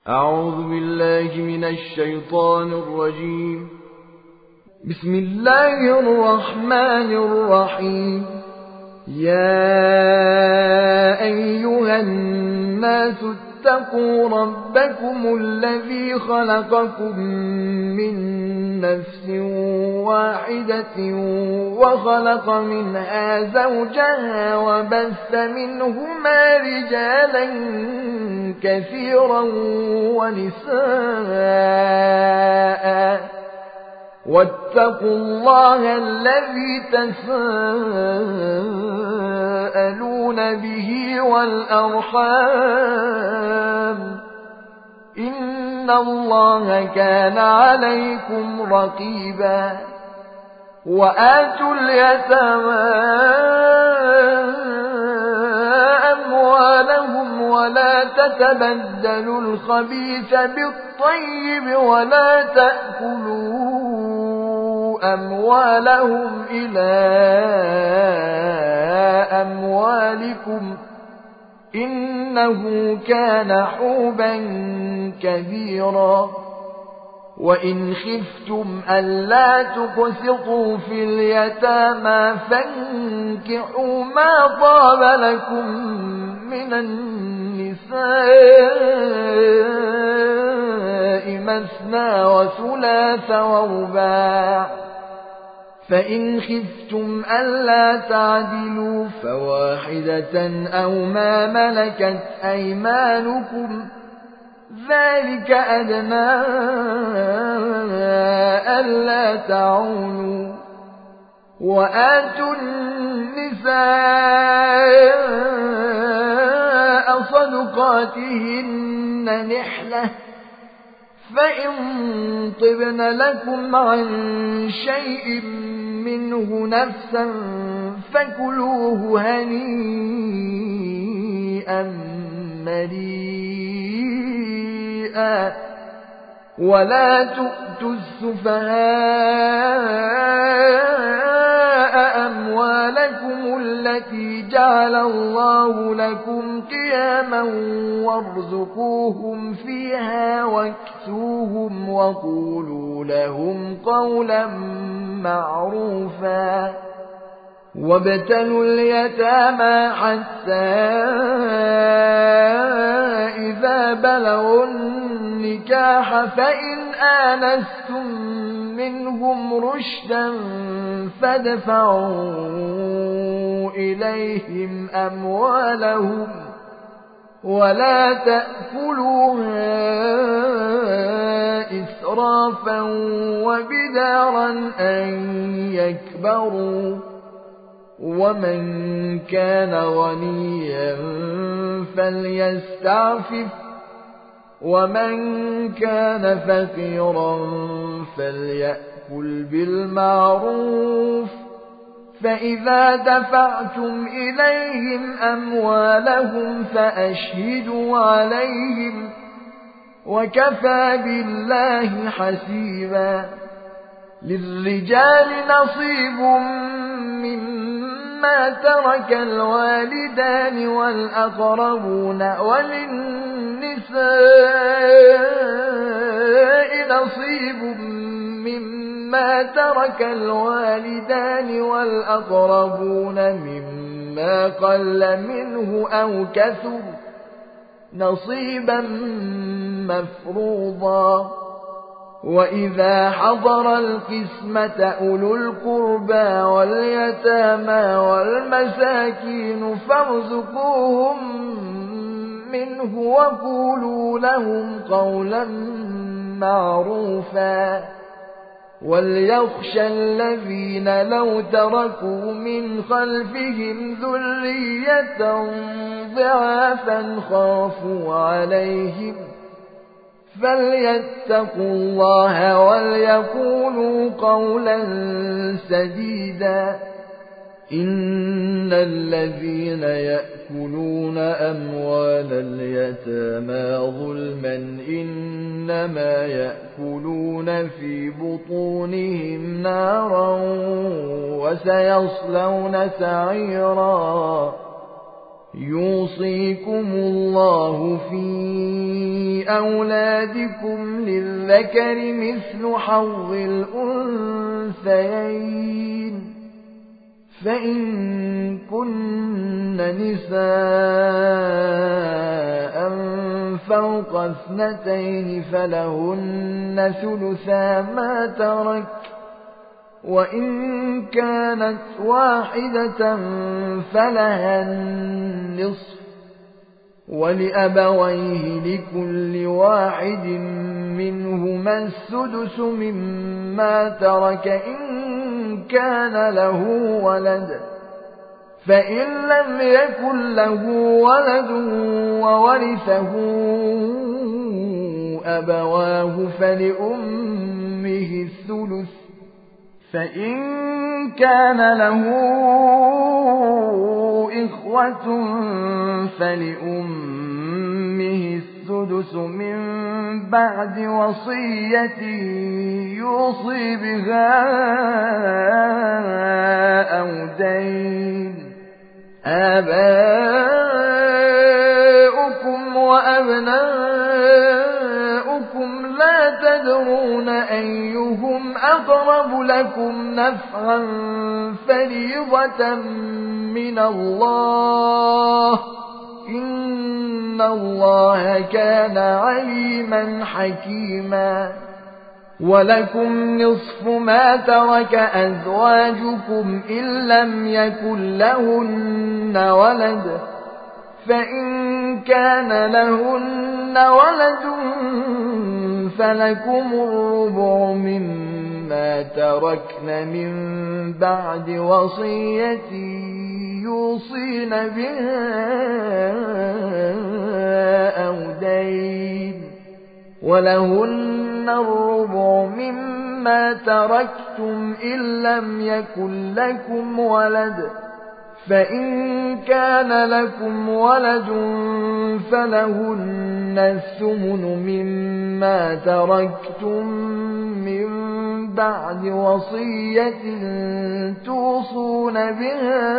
أعوذ بالله من الشيطان الرجيم. بسم الله الرحمن الرحيم. يا أيها الناس اتقوا ربكم الذي خلقكم من نفس واحدة وخلق منها زوجها وبث منهما رجالا كثيرا ونساء واتقوا الله الذي تساءلون به والأرحام إن الله كان عليكم رقيبا. وآتوا اليتامى أموالهم ولا تتبدلوا الخبيث بالطيب ولا تأكلوا أموالهم إلى أموالكم إنه كان حوبا كبيرا. وإن خفتم ألا تقسطوا في اليتامى فانكحوا ما طاب لكم من النساء مثنى وثلاث ورباع، فإن خفتم ألا تعدلوا فواحدة أو ما ملكت أيمانكم ذلك أدنى ألا تعولوا. وآتوا النساء صدقاتهن نحلة، فإن طبن لكم عن شيء منه نفسا فكلوه هنيئا مريئا. ولا تؤتوا السفهاء أموالكم التي جعل الله لكم قياما وارزقوهم فيها واكسوهم وقولوا لهم قولا معروفا. وابتلوا اليتامى حتى إذا بلغوا النكاح فإن آنستم منهم رشدا فادفعوا إليهم أموالهم ولا تأكلوها إسرافا وبدارا أن يكبروا. ومن كان غنيا فليستعفف ومن كان فقيرا فليأكل بالمعروف. فإذا دفعتم إليهم أموالهم فأشهدوا عليهم وكفى بالله حسيبا. للرجال نصيب مما ترك الوالدان والأقربون وللنساء نصيب مما ترك الوالدان والأقربون مما قل منه أو كثر نصيبا مفروضا. وإذا حضر القسمة أولو القربى واليتامى والمساكين فارزقوهم منه وقولوا لهم قولا معروفا. وليخشى الذين لو تركوا من خلفهم ذرية ضعافا خافوا عليهم فليتقوا الله وليقولوا قولا سديدا. إن الذين يأكلون أموال اليتامى ظلما إنما يأكلون في بطونهم نارا وسيصلون سعيرا. يوصيكم الله في أولادكم للذكر مثل حظ الأنثيين فإن كن نساء فوق 2 فلهن ثلثا ما ترك وإن كانت واحدة فلها النصف ولأبويه لكل واحد منهما السدس مما ترك إن كان له ولد فإن لم يكن له ولد وورثه أبواه فلأمه الثلث فإن كان له إخوة فلأمه السدس من بعد وصية يوصي بها أو دين آباؤكم وأبناؤكم لا تدرون أيهم أقرب لكم نفعا فريضة من الله إن الله كان عليما حكيما ولكم نصف ما ترك أزواجكم إن لم يكن لهن ولد فإن كان لهن ولد فلكم الربع مما تركن من بعد وصية يوصين بها أو دين ولهن الربع مما تركتم إن لم يكن لكم ولد فإن كان لكم ولد فلهن الثمن مما تركتم من بعد وصية توصون بها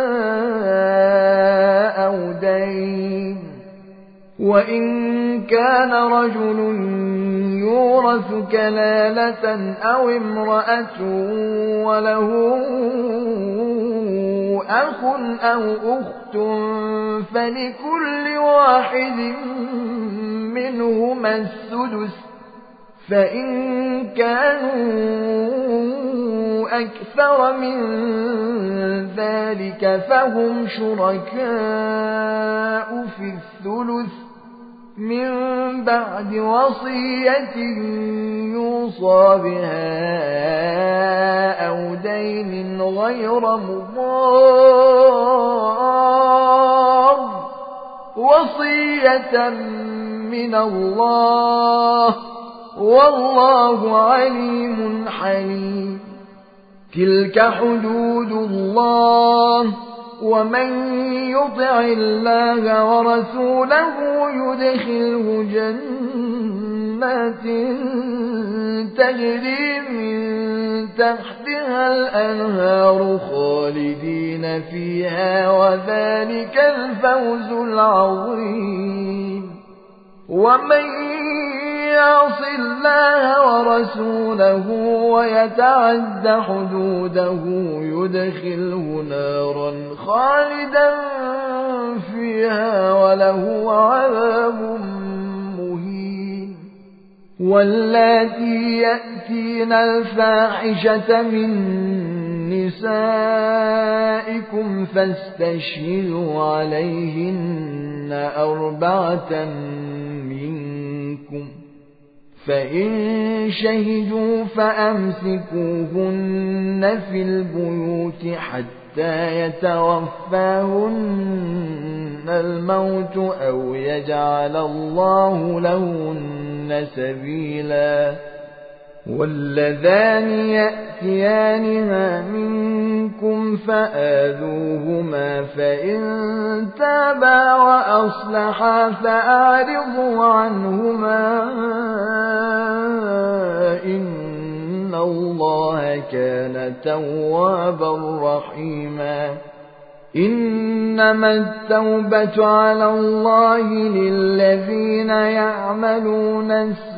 أو دين وإن كان رجل يورث كلالة أو امرأة وله أخ أو أخت فلكل واحد منهما السدس فإن كانوا أكثر من ذلك فهم شركاء في الثلث من بعد وصية يوصى بها أو دين غير مضار وصية من الله والله عليم حليم تلك حدود الله ومن يطع الله ورسوله يدخله جنات تجري من تحتها الأنهار خالدين فيها وذلك الفوز العظيم ومن يعص الله ورسوله ويتعد حدوده يدخله نارا خالدا فيها وله عذاب مهين واللاتي يأتين الفاحشة من نسائكم فاستشهدوا عليهن 4 منكم فإن شهدوا فأمسكوهن في البيوت حتى يتوفاهن الموت أو يجعل الله لهن سبيلا واللذان يأتيانها منكم فآذوهما فإن تابا وأصلحا فأعرضوا عنهما إن الله كان توابا رحيما إنما التوبة على الله للذين يعملون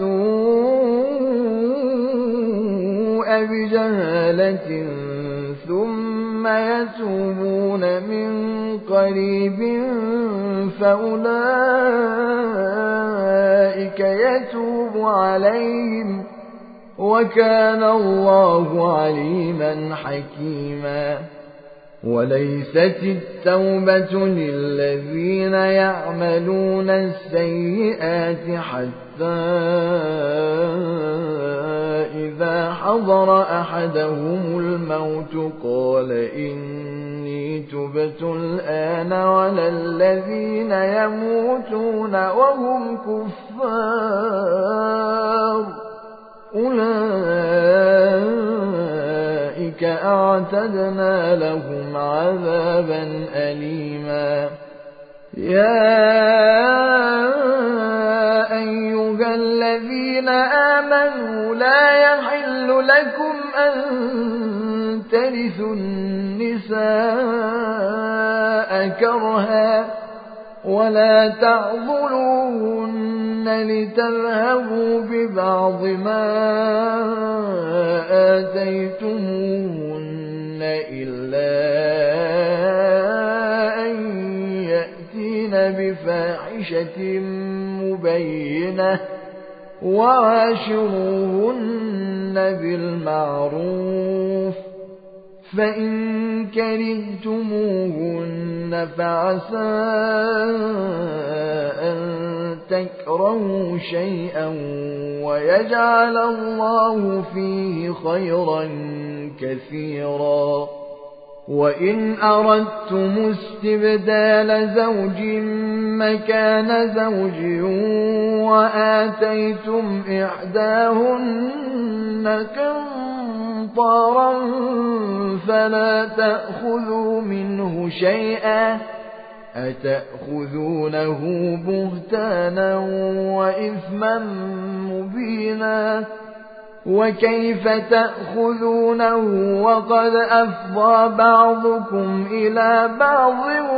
السوء بجهالة ثم يتوبون من قريب فأولئك يتوب عليهم وكان الله عليما حكيما. وليست التوبة للذين يعملون السيئات حتى إذا حضر أحدهم الموت قال إني تبت الآن ولا الذين يموتون وهم كفار أولئك أعتدنا لهم عذابا أليما. يا أيها الذين آمنوا لا يحل لكم أن ترثوا النساء كرها ولا تعضلوهن لتذهبوا ببعض ما آتيتموهن إلا أن يأتين بفاحشة مبينة وعاشروهن بالمعروف فإن كرهتموهن فعسى أن تكرهوا شيئا ويجعل الله فيه خيرا كثيرا. وإن أردتم استبدال زوج مكان زوج وآتيتم إحداهن قنطارا فلا تأخذوا منه شيئا أتأخذونه بهتانا وإثما مبينا. وكيف تأخذونه وقد أفضى بعضكم إلى بعض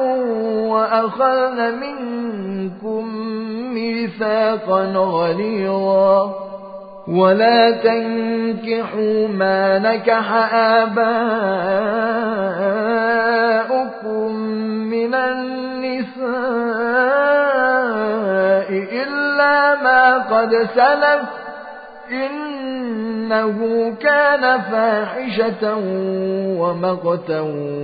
وأخذن منكم ميثاقا غليظا. ولا تنكحوا ما نكح آباؤكم من النساء إلا ما قد سلف إنه كان فاحشة ومقتا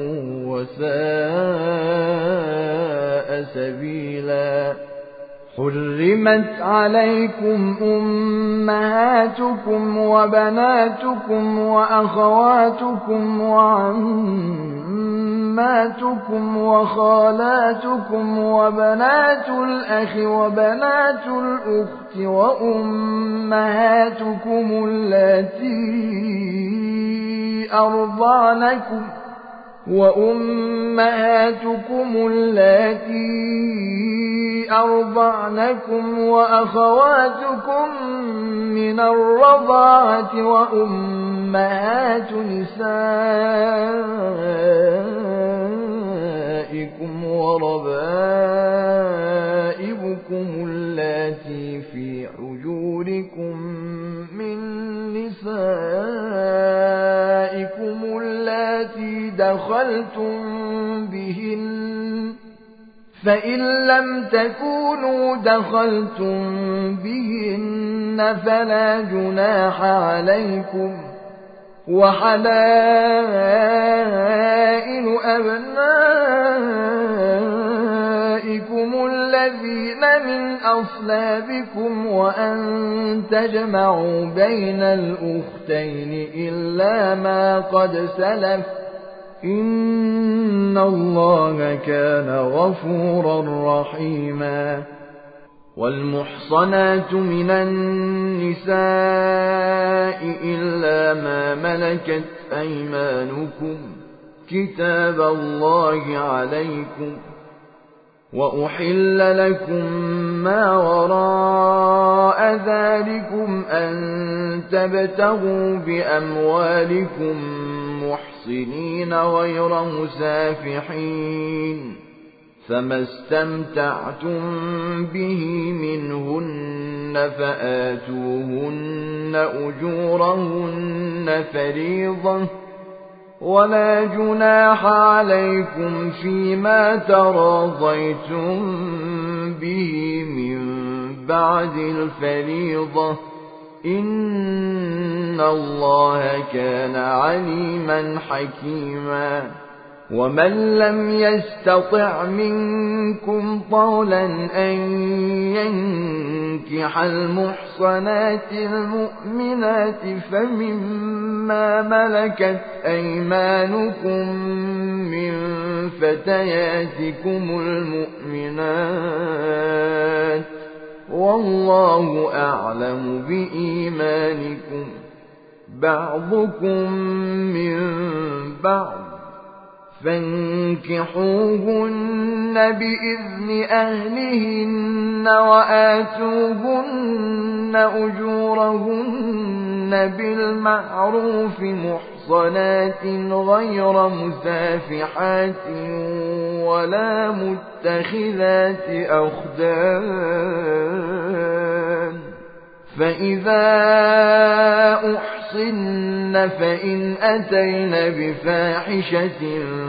وساء سبيلا. حرمت عليكم أمهاتكم وبناتكم وأخواتكم وعماتكم وخالاتكم وبنات الأخ وبنات الأخت وأمهاتكم اللاتي أرضعنكم وأخواتكم من الرضاعة وأمهات نسائكم وربائبكم اللاتي في حجوركم من نسائكم اللاتي دخلتم بهن فإن لم تكونوا دخلتم بهن فلا جناح عليكم. وحلائل أبنائكم الذين من أصلابكم وأن تجمعوا بين الأختين إلا ما قد سلف إن الله كان غفورا رحيما. والمحصنات من النساء إلا ما ملكت أيمانكم كتاب الله عليكم. وأحل لكم ما وراء ذلكم أن تبتغوا بأموالكم محصنين غير مسافحين فما استمتعتم به منهن فآتوهن أجورهن فريضة ولا جناح عليكم فيما تراضيتم به من بعد الفريضة إن الله كان عليما حكيما ومن لم يستطع منكم طولا أن ينكح المحصنات المؤمنات فمما ملكت أيمانكم من فتياتكم المؤمنات والله أعلم بإيمانكم بعضكم من بعض فانكحوهن بإذن أهلهن وآتوهن أجورهن بالمعروف محصنات غير مسافحات ولا متخذات أخدان فإذا أحصن فإن أتين بفاحشة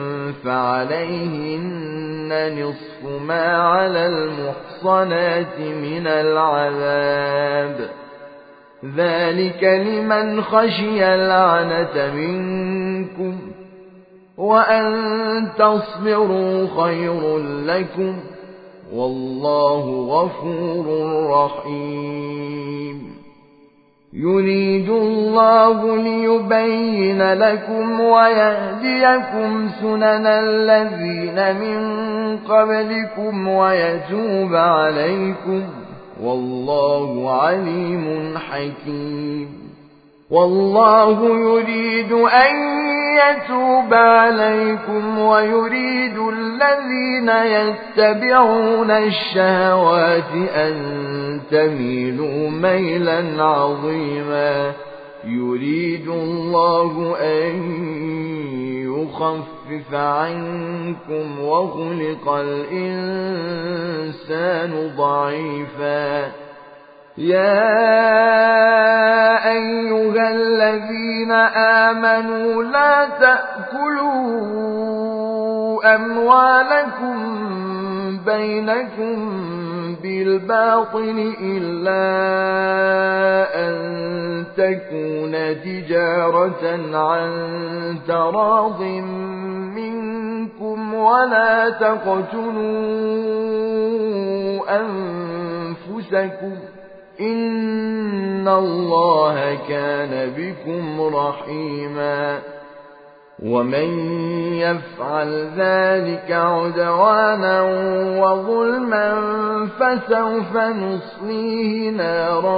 فعليهن نصف ما على المحصنات من العذاب ذلك لمن خشي العنة منكم وأن تصبروا خير لكم والله غفور رحيم يريد الله ليبين لكم ويهديكم سنن الذين من قبلكم ويتوب عليكم والله عليم حكيم والله يريد أن يتوب عليكم ويريد الذين يتبعون الشهوات أن تميلوا ميلا عظيما يريد الله أن يخفف عنكم وخلق الإنسان ضعيفا يا أيها الذين آمنوا لا تأكلوا أموالكم بينكم بالباطل إلا أن تكون تجارة عن تراض منكم ولا تقتلوا أنفسكم إن الله كان بكم رحيما ومن يفعل ذلك عدوانا وظلما فسوف نصليه نارا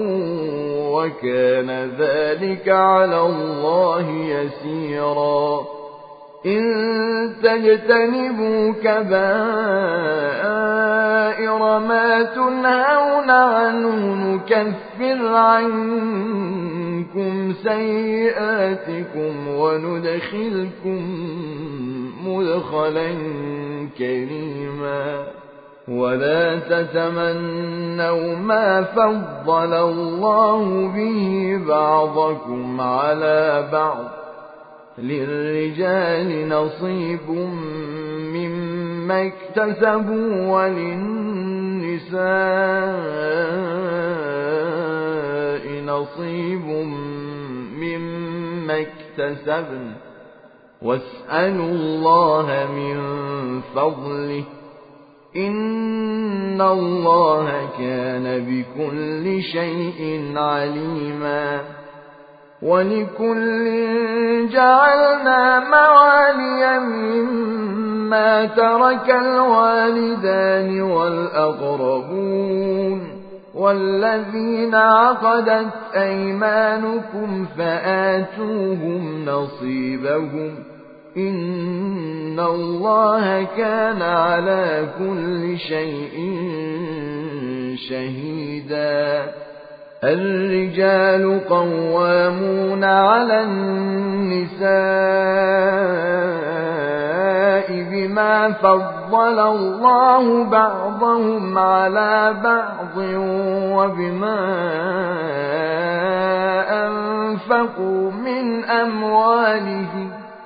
وكان ذلك على الله يسيرا إن تجتنبوا كبائر ما تنهون عنه نكفر عنكم سيئاتكم وندخلكم مدخلا كريما ولا تتمنوا ما فضل الله به بعضكم على بعض للرجال نصيب مما اكتسبوا وللنساء نصيب مما اكتسبن واسألوا الله من فضله إن الله كان بكل شيء عليما ولكل جعلنا موالي مما ترك الوالدان والأقربون والذين عقدت أيمانكم فآتوهم نصيبهم إن الله كان على كل شيء شهيدا الرجال قوامون على النساء بما فضل الله بعضهم على بعض وبما أنفقوا من أموالهم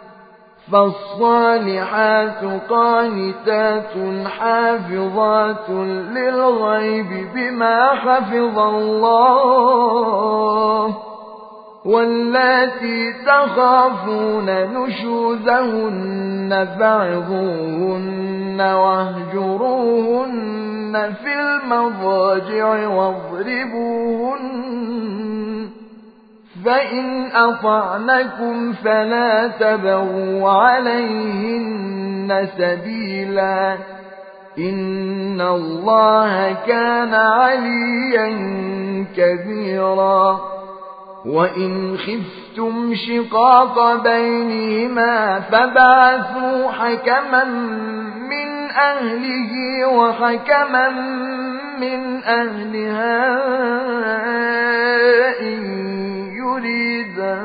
فالصالحات قانتات حافظات للغيب بما حفظ الله واللاتي تخافون نشوزهن فعظوهن واهجروهن في المضاجع واضربوهن فإن أطعنكم فلا تبغوا عليهن سبيلا إن الله كان عليا كبيرا وإن خفتم شقاق بينهما فبعثوا حكما من أهله وحكما من أهلها إن يريدا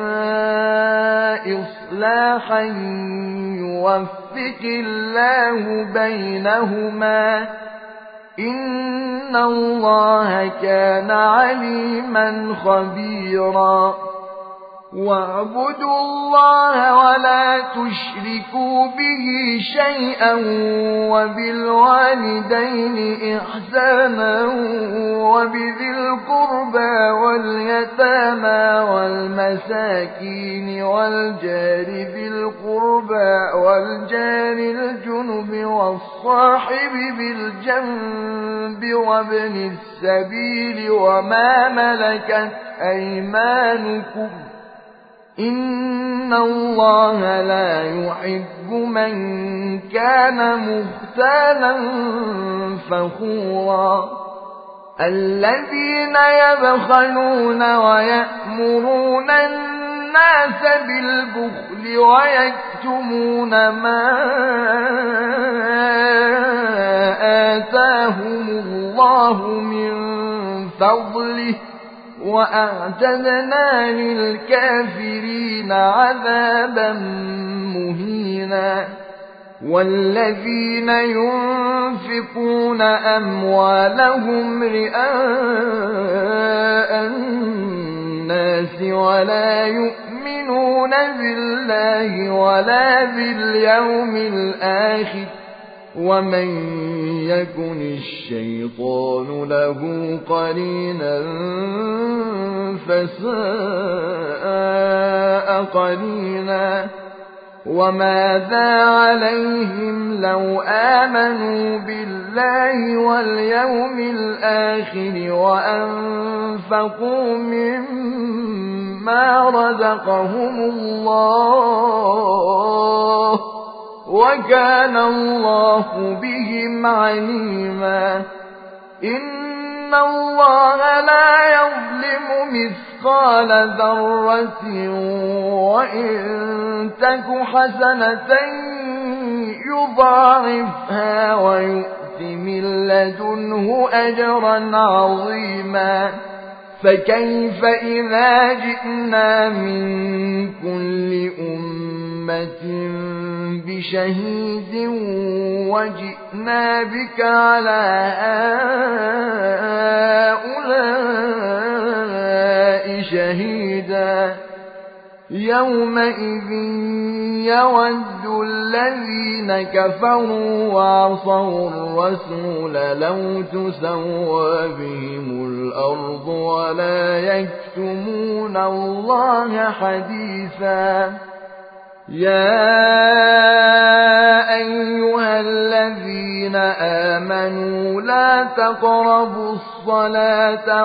إصلاحا يوفق الله بينهما إن الله كان عليما خبيرا واعبدوا الله ولا تشركوا به شيئا وبالوالدين إحسانا وبذي القربى واليتامى والمساكين والجار ذي القربى والجار الجنب والصاحب بالجنب وابن السبيل وما ملكت أيمانكم إن الله لا يحب من كان مختالا فخورا الذين يبخلون ويأمرون الناس بالبخل ويكتمون ما آتاهم الله من فضله وأعتدنا للكافرين عذابا مهينا والذين ينفقون أموالهم رئاء الناس ولا يؤمنون بالله ولا باليوم الآخر ومن يكن الشيطان له قرينا فساء قرينا وماذا عليهم لو آمنوا بالله واليوم الآخر وأنفقوا مما رزقهم الله وكان الله بهم عليما إن الله لا يظلم مثقال ذرة وإن تك حسنة يضاعفها ويؤت من لدنه أجرا عظيما فكيف إذا جئنا من كل أمة بشهيد وجئنا بك على هؤلاء شهيدا يومئذ يود الذين كفروا وعصوا الرسول لو تسوى بهم الأرض ولا يكتمون الله حديثا يا أيها الذين آمنوا لا تقربوا الصلاة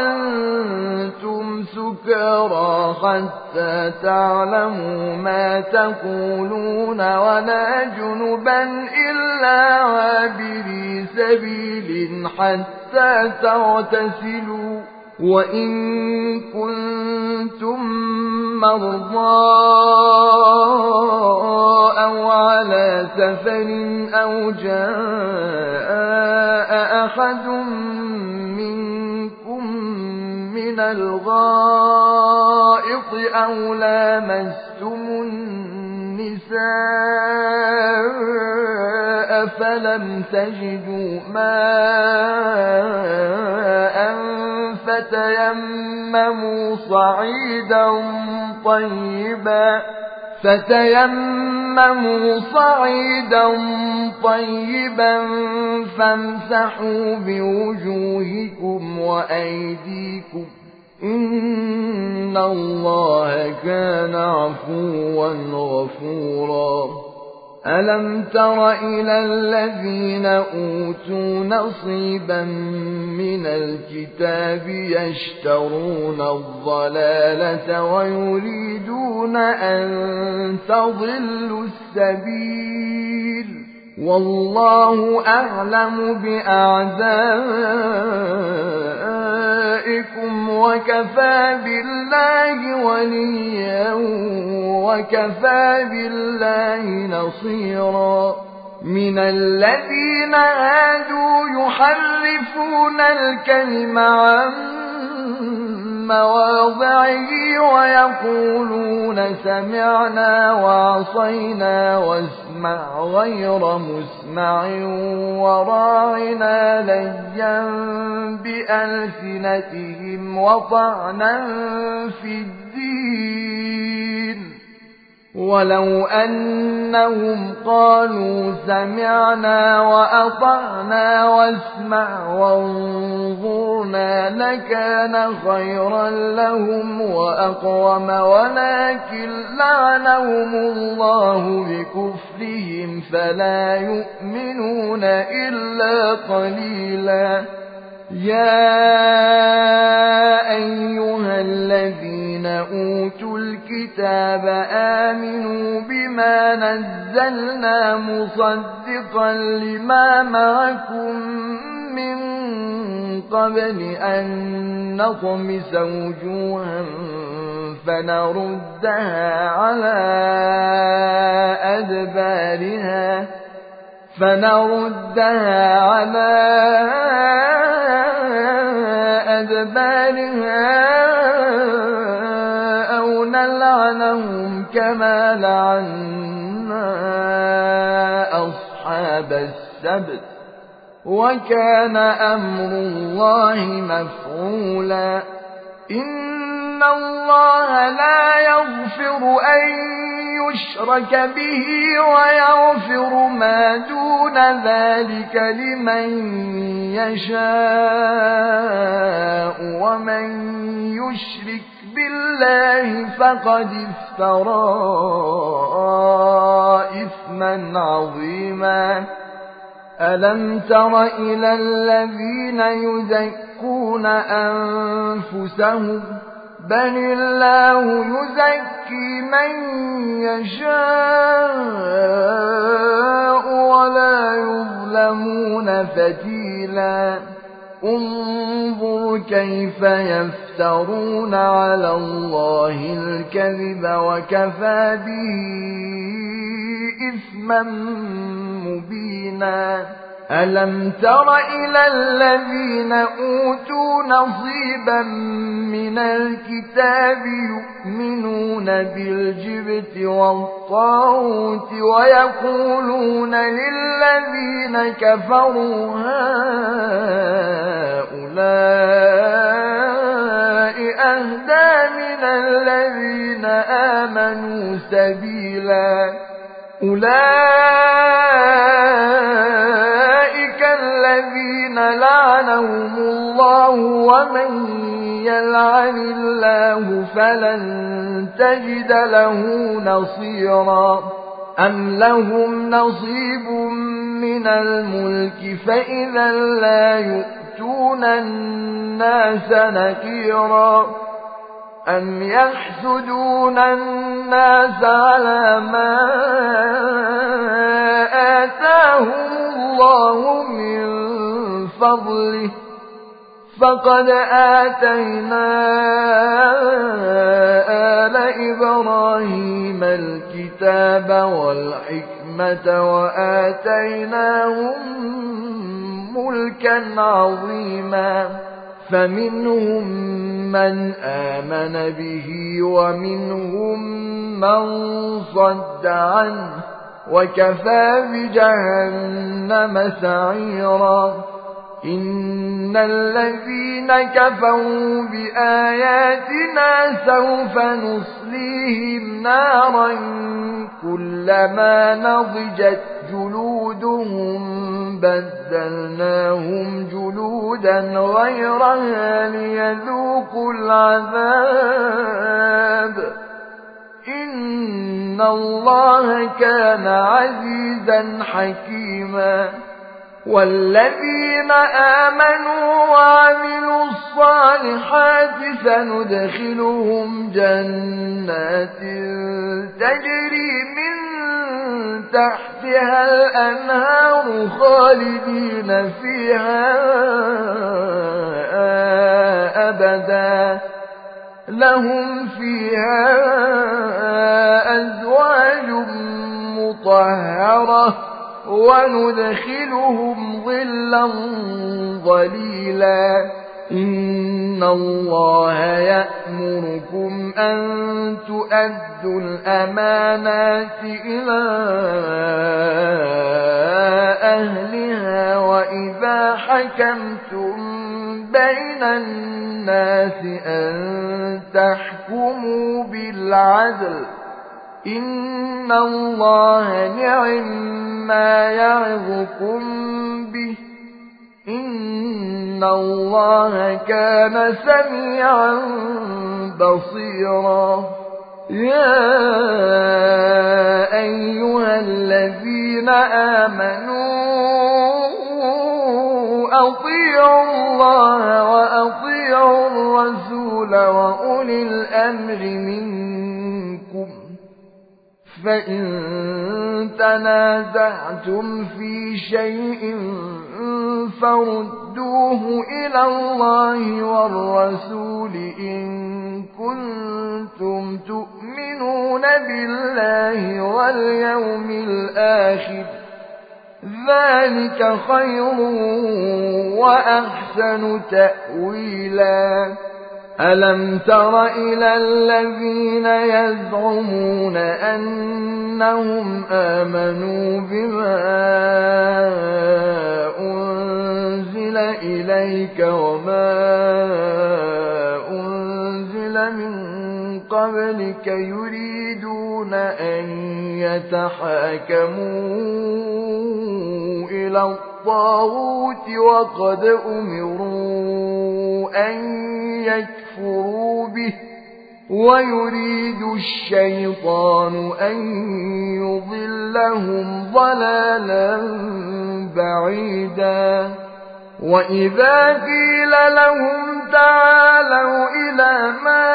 وأنتم سكارى حتى تعلموا ما تقولون ولا جنبا إلا عابري سبيل حتى تغتسلوا وإن كنتم مرضى أو على سفر أو جاء أحد منكم من من الغائط أو لامستم النساء فلم تجدوا ماء فتيمموا صعيدا طيبا فامسحوا بوجوهكم وأيديكم إن الله كان عفوا غفورا ألم تر إلى الذين أوتوا نصيبا من الكتاب يشترون الضلالة ويريدون أن تضلوا السبيل والله أعلم بأعدائكم وكفى بالله وليا وكفى بالله نصيرا من الذين هادوا يحرفون الكلم عن مواضعه ويقولون سمعنا وعصينا واسمع غير مسمع وراعنا ليا بألسنتهم وطعنا في الدين ولو أنهم قالوا سمعنا وأطعنا واسمع وانظرنا لكان خيرا لهم وأقوم ولكن لعنهم الله بكفرهم فلا يؤمنون إلا قليلا يا أيها الذين أوتوا الكتاب آمنوا بما نزلنا مصدقا لما معكم من قبل أن نطمس وجوها فنردها على أدبارها أو نلعنهم كما لعنا أصحاب السبت وكان أمر الله مفعولا إن الله لا يغفر أن يشرك به ويغفر ما دون ذلك لمن يشاء ومن يشرك بالله فقد افترى إثما عظيما ألم تر إلى الذين يزكون أنفسهم بل الله يزكي من يشاء ولا يظلمون فتيلا انظر كيف يفترون على الله الكذب وكفى به إثما مبينا ألم تر إلى الذين أوتوا نصيبا من الكتاب يؤمنون بالجبت والطاغوت ويقولون للذين كفروا هؤلاء أهدى من الذين آمنوا سبيلا أولئك الذين لعنهم الله ومن يلعن الله فلن تجد له نصيرا أم لهم نصيب من الملك فإذا لا يؤتون الناس نكيرا أم يحسدون الناس على ما آتاهم الله من فضله فقد آتينا آل إبراهيم الكتاب والحكمة وآتيناهم ملكا عظيما فمنهم من آمن به ومنهم من صد عنه وكفى بجهنم سعيرا إن الذين كفروا بآياتنا سوف نصليهم نارا كلما نضجت جلودهم بدلناهم جلودا غيرها ليذوقوا العذاب إن الله كان عزيزا حكيما والذين آمنوا وعملوا الصالحات سندخلهم جنات تجري من تحتها الأنهار خالدين فيها أبدا لهم فيها أزواج مطهرة وندخلهم ظلا ظليلا إن الله يأمركم أن تؤدوا الأمانات إلى أهلها وإذا حكمتم بين الناس أن تحكموا بالعدل إن الله نعما يعظكم به إن الله كان سميعا بصيرا يا أيها الذين آمنوا أطيعوا الله وأطيعوا الرسول وأولي الأمر منكم فإن تنازعتم في شيء فردوه إلى الله والرسول إن كنتم تؤمنون بالله واليوم الآخر ذلك خير وأحسن تأويلا ألم تر إلى الذين يزعمون أنهم آمنوا بما أنزل إليك وما أنزل من قبلك يريدون أن يتحاكموا إلى الطاغوت وقد أمروا أن يكفروا به ويريد الشيطان أن يضلهم ضلالا بعيدا وإذا قيل لهم تعالوا إلى ما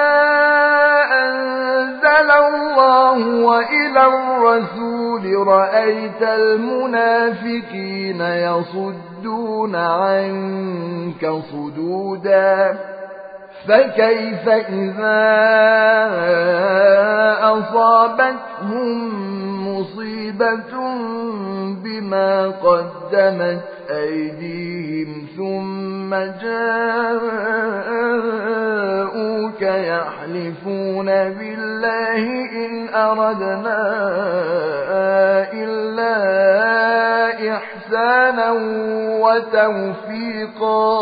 أنزل الله وإلى الرسول رأيت المنافقين يصدون عنك صدودا فكيف إذا أصابتهم مصيبة بما قدمت أيديهم ثم جاءوك يحلفون بالله إن أردنا إلا إحسانا وتوفيقا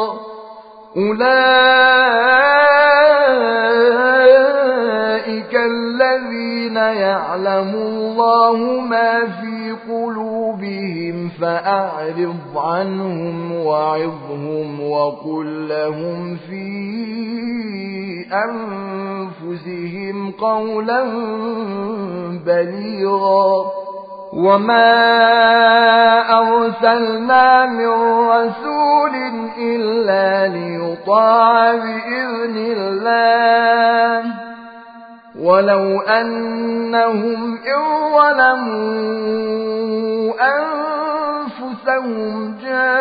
أولئك الذين يعلم الله ما في قلوبهم فأعرض عنهم وعظهم وقل لهم في أنفسهم قولا بليغا وما أرسلنا من رسول إلا ليطاع بإذن الله ولو أنهم إن ظلموا أنفسهم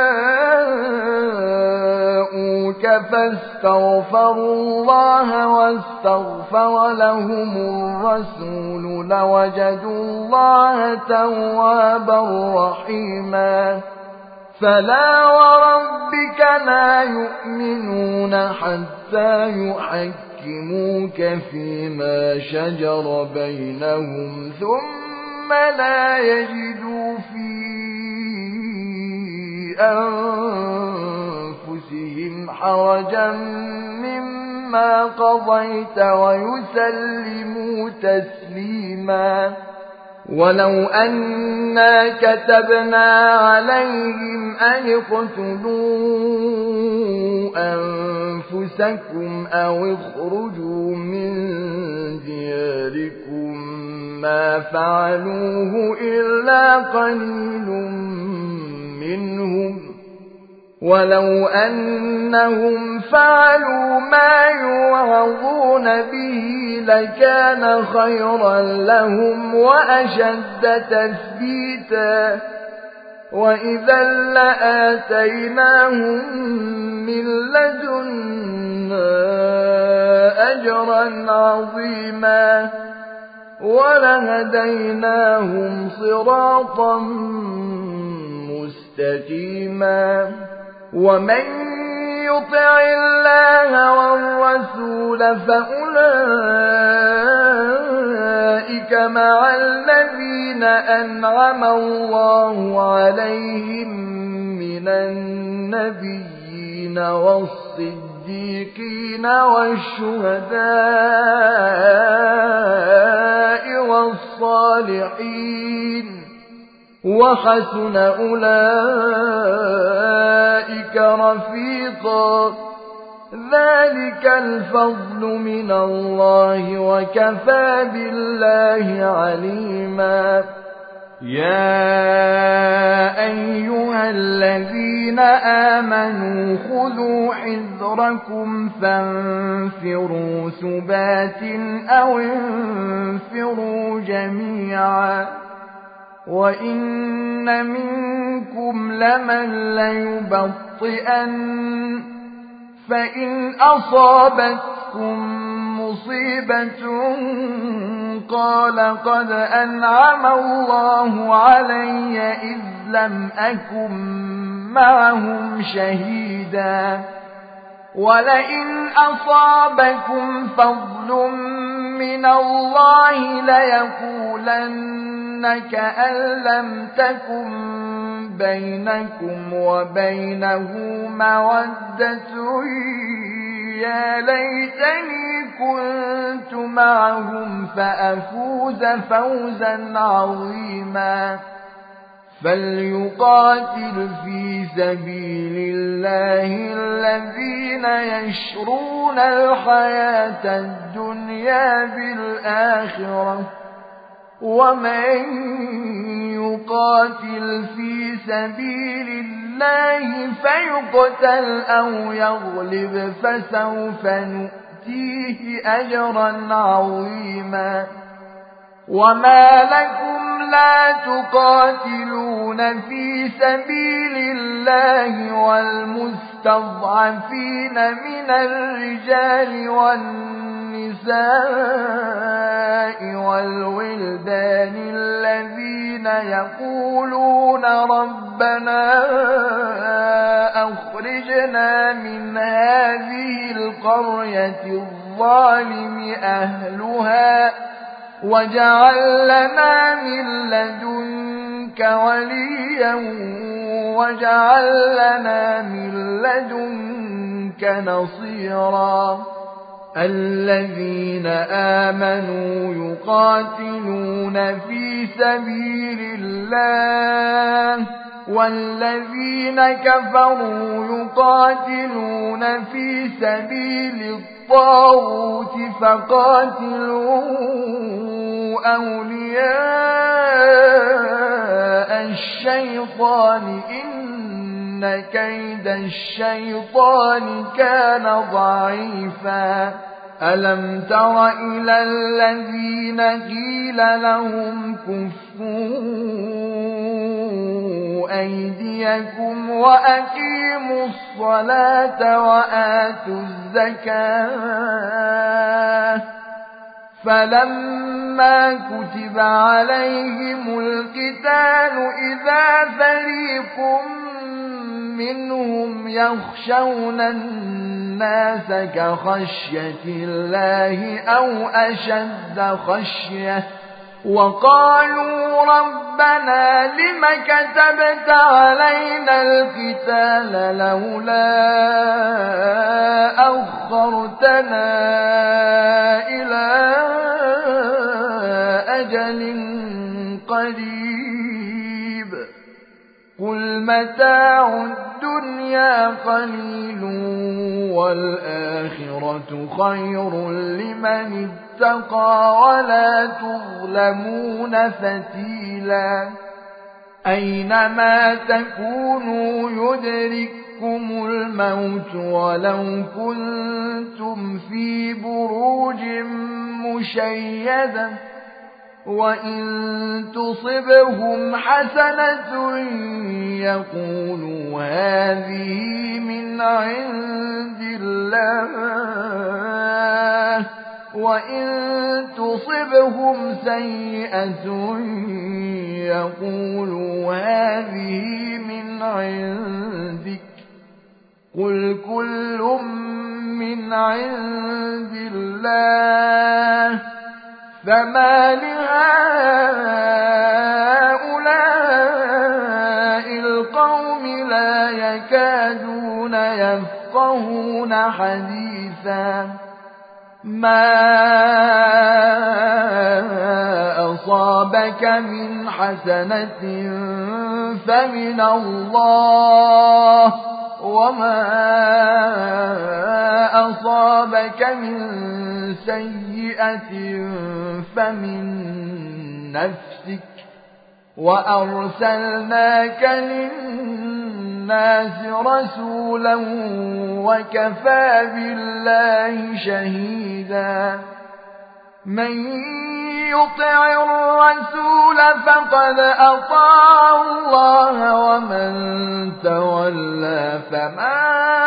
جاءوك فاستغفروا الله واستغفر لهم الرسول لوجدوا الله توابا رحيما فلا وربك لا يؤمنون حتى يحكموك فيما شجر بينهم ثم لا يجدوا في أنفسهم حرجا مما قضيت ويسلموا تسليما. ولو أنا كتبنا عليهم أن اقتلوا أنفسكم أو اخرجوا من دياركم ما فعلوه إلا قليل منهم، ولو أنهم فعلوا ما يوعظون به لكان خيرا لهم وأشد تثبيتا، وإذا لآتيناهم من لدنا أجرا عظيما ولهديناهم صراطا مستقيما. ومن يطع الله والرسول فأولئك مع الذين أنعم الله عليهم من النبيين والصديقين والشهداء والصالحين وحسن أولئك رفيقا. ذلك الفضل من الله وكفى بالله عليما. يا أيها الذين آمنوا خذوا حذركم فانفروا ثبات أو انفروا جميعا وإن منكم لمن ليبطئن فإن أصابتكم مصيبة قال قد أنعم الله علي إذ لم أكن معهم شهيدا ولئن أصابكم فضل من الله ليقولن كأن لم تكن بينكم وبينه مودة يا ليتني كنت معهم فأفوز فوزا عظيما. فليقاتل في سبيل الله الذين يشرون الحياة الدنيا بالآخرة ومن يقاتل في سبيل الله فيقتل أو يغلب فسوف نؤتيه أجرا عظيما. وما لكم لا تقاتلون في سبيل الله والمستضعفين من الرجال والنساء والولدان الذين يقولون ربنا أخرجنا من هذه القرية الظالم أهلها واجعل لنا من لدنك وليا واجعل لنا من لدنك نصيرا. الذين آمنوا يقاتلون في سبيل الله والذين كفروا يقاتلون في سبيل الطاغوت فقاتلوا أولياء الشيطان إن كيد الشيطان كان ضعيفا. ألم تر إلى الذين قيل لهم كفوا أيديكم وأقيموا الصلاة وآتوا الزكاة فلما كتب عليهم القتال إذا فريق منهم يخشون الناس كخشية الله أو أشد خشية وقالوا ربنا لم كتبت علينا القتال لولا أخرتنا إلى أجل قريب قل متاع الدنيا قليل والآخرة خير لمن اتقى ولا تظلمون فتيلا أينما تكونوا يدرككم الموت ولو كنتم في بروج مشيدة وإن تصبهم حسنة يقولوا هذه من عند الله وإن تصبهم سيئة يقولوا هذه من عندك قل كل من عند الله فما لهؤلاء القوم لا يكادون يفقهون حديثا ما أصابك من حسنة فمن الله وما أصابك من سيئة فمن نفسك وأرسلناك للناس رسولا وكفى بالله شهيدا من يطع الرسول فقد أطاع الله ومن تولى فما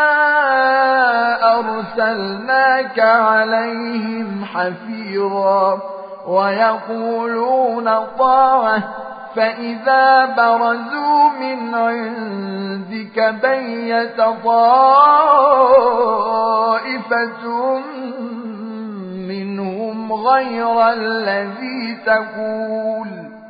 أرسلناك عليهم حفيظا ويقولون طاعة فإذا برزوا من عندك بيت طائفة منهم غير الذي تقول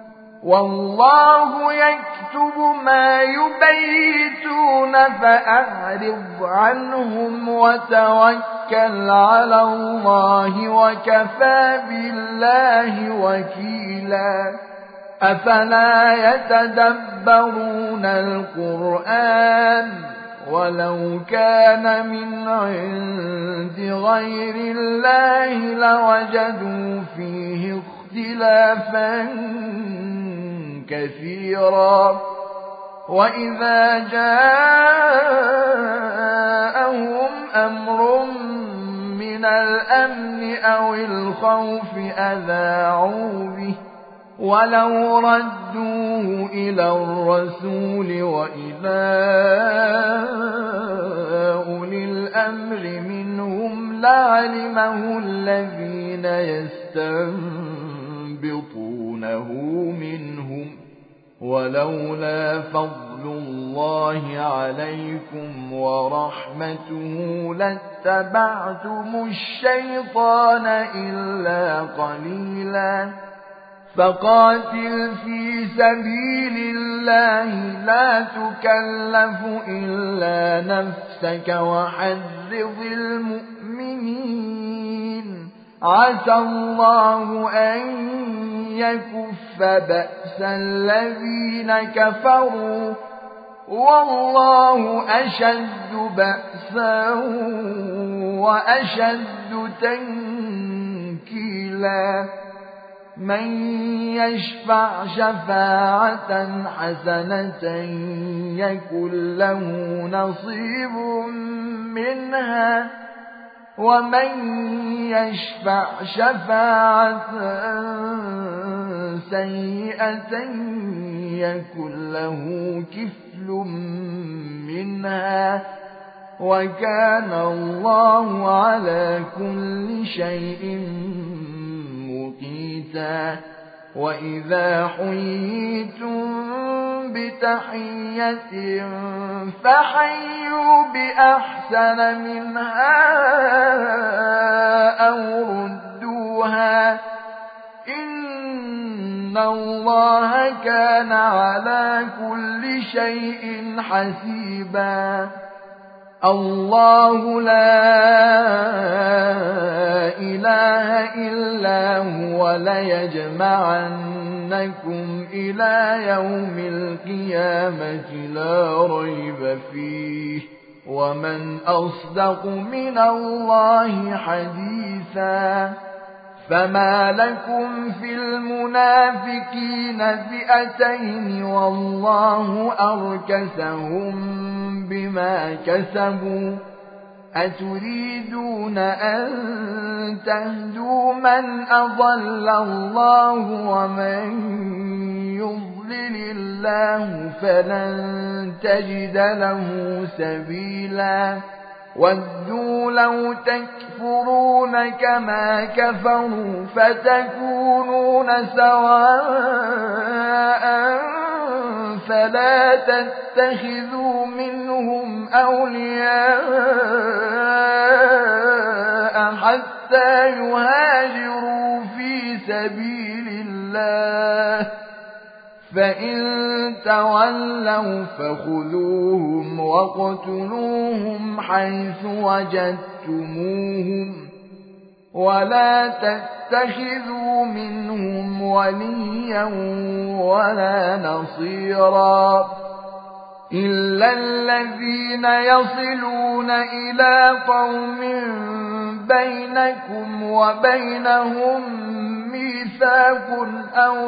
والله يكتب ما يبيتون فأعرض عنهم وتوكل على الله وكفى بالله وكيلا أفلا يتدبرون القرآن ولو كان من عند غير الله لوجدوا فيه اختلافا كثيرا وإذا جاءهم أمر من الأمن أو الخوف أذاعوا به ولو ردوه إلى الرسول وإلى أولي الأمر منهم لعلمه الذين يستنبطونه منهم ولولا فضل الله عليكم ورحمته لاتبعتم الشيطان إلا قليلا فقاتل في سبيل الله لا تكلف إلا نفسك وحرض المؤمنين عسى الله أن يكف بأس الذين كفروا والله أشد بأسا وأشد تنكيلا من يشفع شفاعة حسنة يكن له نصيب منها ومن يشفع شفاعة سيئة يكن له كفل منها وكان الله على كل شيء مقيتا وإذا حييتم بتحية فحيوا بأحسن منها أو ردوها إن الله كان على كل شيء حسيبا. الله لا إله إلا هو ليجمعنكم إلى يوم القيامة لا ريب فيه ومن أصدق من الله حديثا. فما لكم في المنافقين فئتين والله أركسهم بما كسبوا أتريدون أن تهدوا من أضل الله ومن يضلل الله فلن تجد له سبيلا. ودوا لو تكفرون كما كفروا فتكونون سواء فلا تتخذوا منهم أولياء حتى يهاجروا في سبيل الله فإن تولوا فخذوهم واقتلوهم حيث وجدتموهم ولا تتخذوا منهم وليا ولا نصيرا إلا الذين يصلون إلى قوم بينكم وبينهم ميثاق أو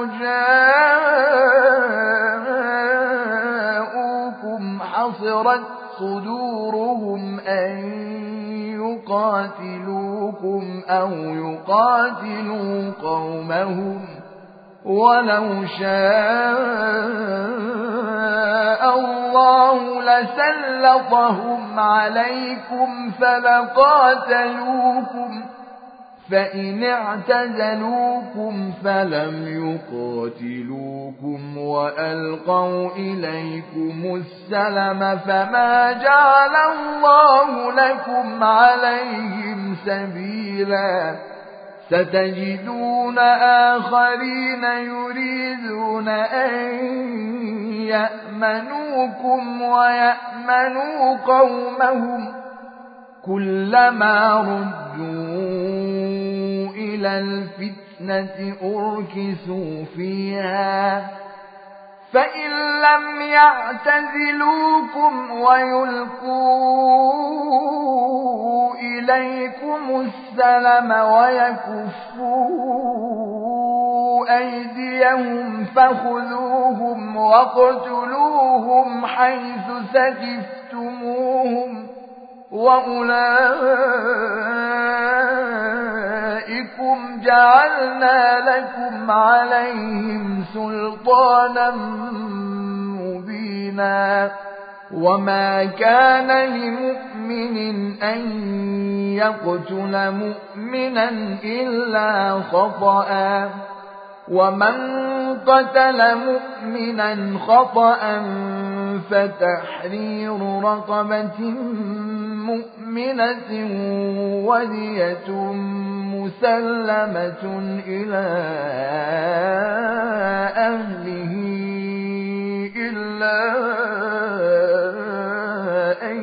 جاءوكم حصرت صدورهم أن يقاتلوكم أو يقاتلوا قومهم ولو شاء الله لسلطهم عليكم فلقاتلوكم فإن اعتزلوكم فلم يقاتلوكم وألقوا إليكم السلم فما جعل الله لكم عليهم سبيلا. ستجدون آخرين يريدون أن يأمنوكم ويأمنوا قومهم كلما ردوا إلى الفتنة أركسوا فيها فإن لم يعتزلوكم ويلقوا إليكم السلم ويكفوا أيديهم فخذوهم واقتلوهم حيث ثقفتموهم وأولئكم جعلنا لكم عليهم سلطانا مبينا. وما كان لمؤمن أن يقتل مؤمنا إلا خطأ ومن قتل مؤمنا خطأ فتحرير رقبة مؤمنة ودية مسلمة إلى أهله إلا أن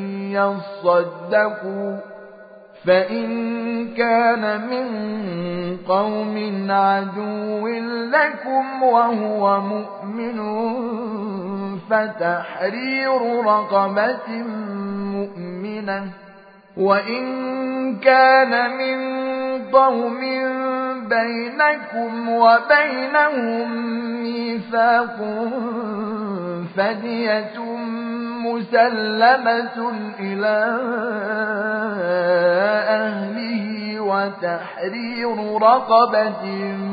يصدقوا فإن كان من قوم عدو لكم وهو مؤمن فتحرير رقبة مؤمنة وإن كان من قوم بينكم وبينهم ميثاق فدية مسلمة إلى أهله وتحرير رقبة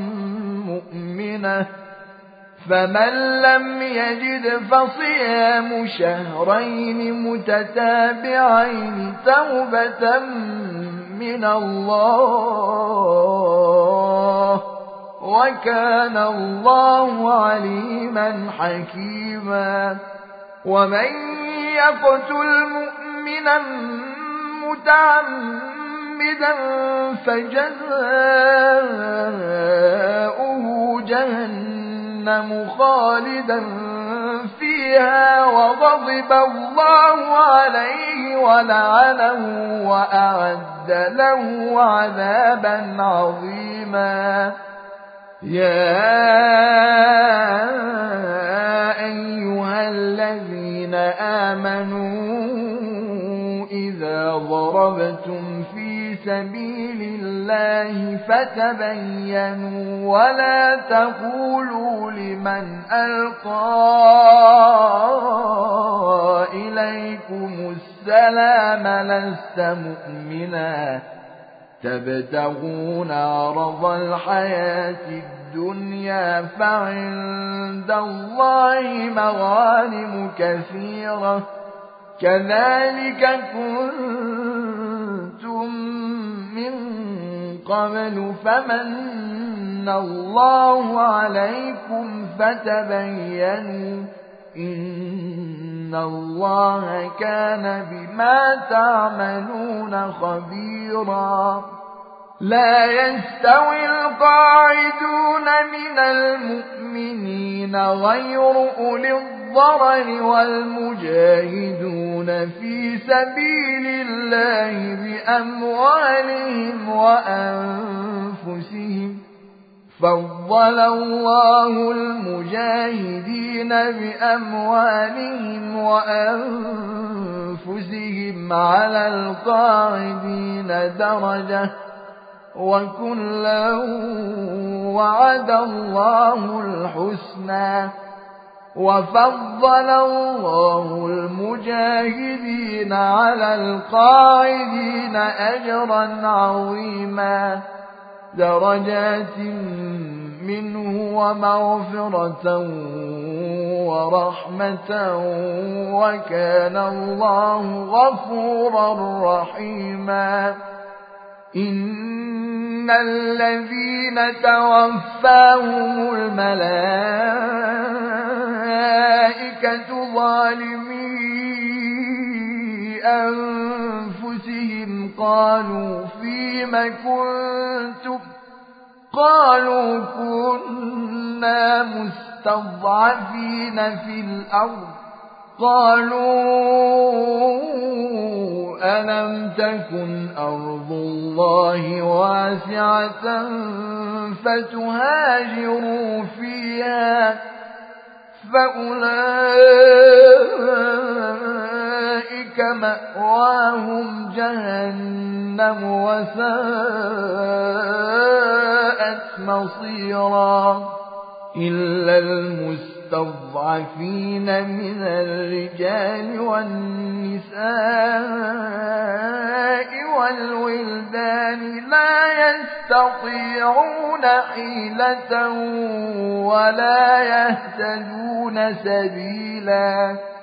مؤمنة فمن لم يجد فصيام شهرين متتابعين توبة من الله وكان الله عليما حكيما ومن يقتل مؤمنا متعمدا فجزاؤه جهنم خالدا فيها وغضب الله عليه ولعنه وأعد له عذابا عظيما يا أيها الذين آمنوا إذا ضربتم في سبيل الله فتبينوا ولا تقولوا لمن ألقى إليكم السلام لست مؤمنا تبتغون عرض الحياة الدنيا فعند الله مغانم كثيرة كذلك كنتم من قبل فمن الله عليكم فتبينوا إن الله كان بما تعملون خبيرا لا يستوي القاعدون من المؤمنين غير أولي الضرر والمجاهدون في سبيل الله بأموالهم وأنفسهم فضل الله المجاهدين بأموالهم وأنفسهم على القاعدين درجة وكلا وعد الله الحسنى وفضل الله المجاهدين على القاعدين أجرا عظيما درجات منه ومغفرة ورحمة وكان الله غفورا رحيما إن الذين توفاهم الملائكة ظالمي أنفسهم قالوا فيم كنتم قالوا كنا مستضعفين في الأرض قالوا ألم تكن أرض الله واسعة فتهاجروا فيها فأولئك مأواهم جهنم وساءت مصيرا إلا المستضعفين من الرجال والنساء والولدان لا يستطيعون حيلة ولا يهتدون سبيلا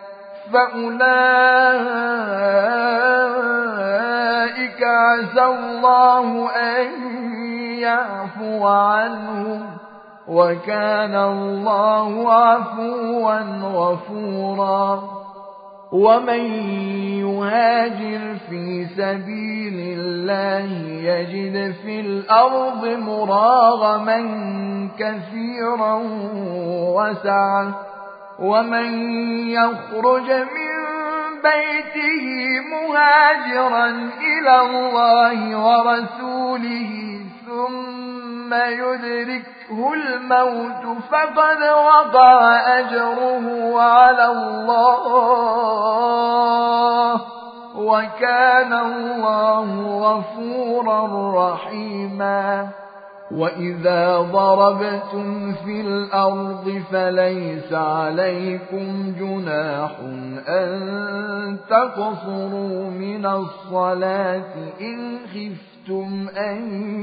فأولئك عسى الله أن يعفو عنهم وكان الله عفوا غفورا ومن يهاجر في سبيل الله يجد في الأرض مراغما كثيرا وسعة ومن يخرج من بيته مهاجرا إلى الله ورسوله ثم يدركه الموت فقد وقع أجره على الله وكان الله غفورا رحيما وإذا ضربتم في الأرض فليس عليكم جناح أن تقصروا من الصلاة إن خفتم أن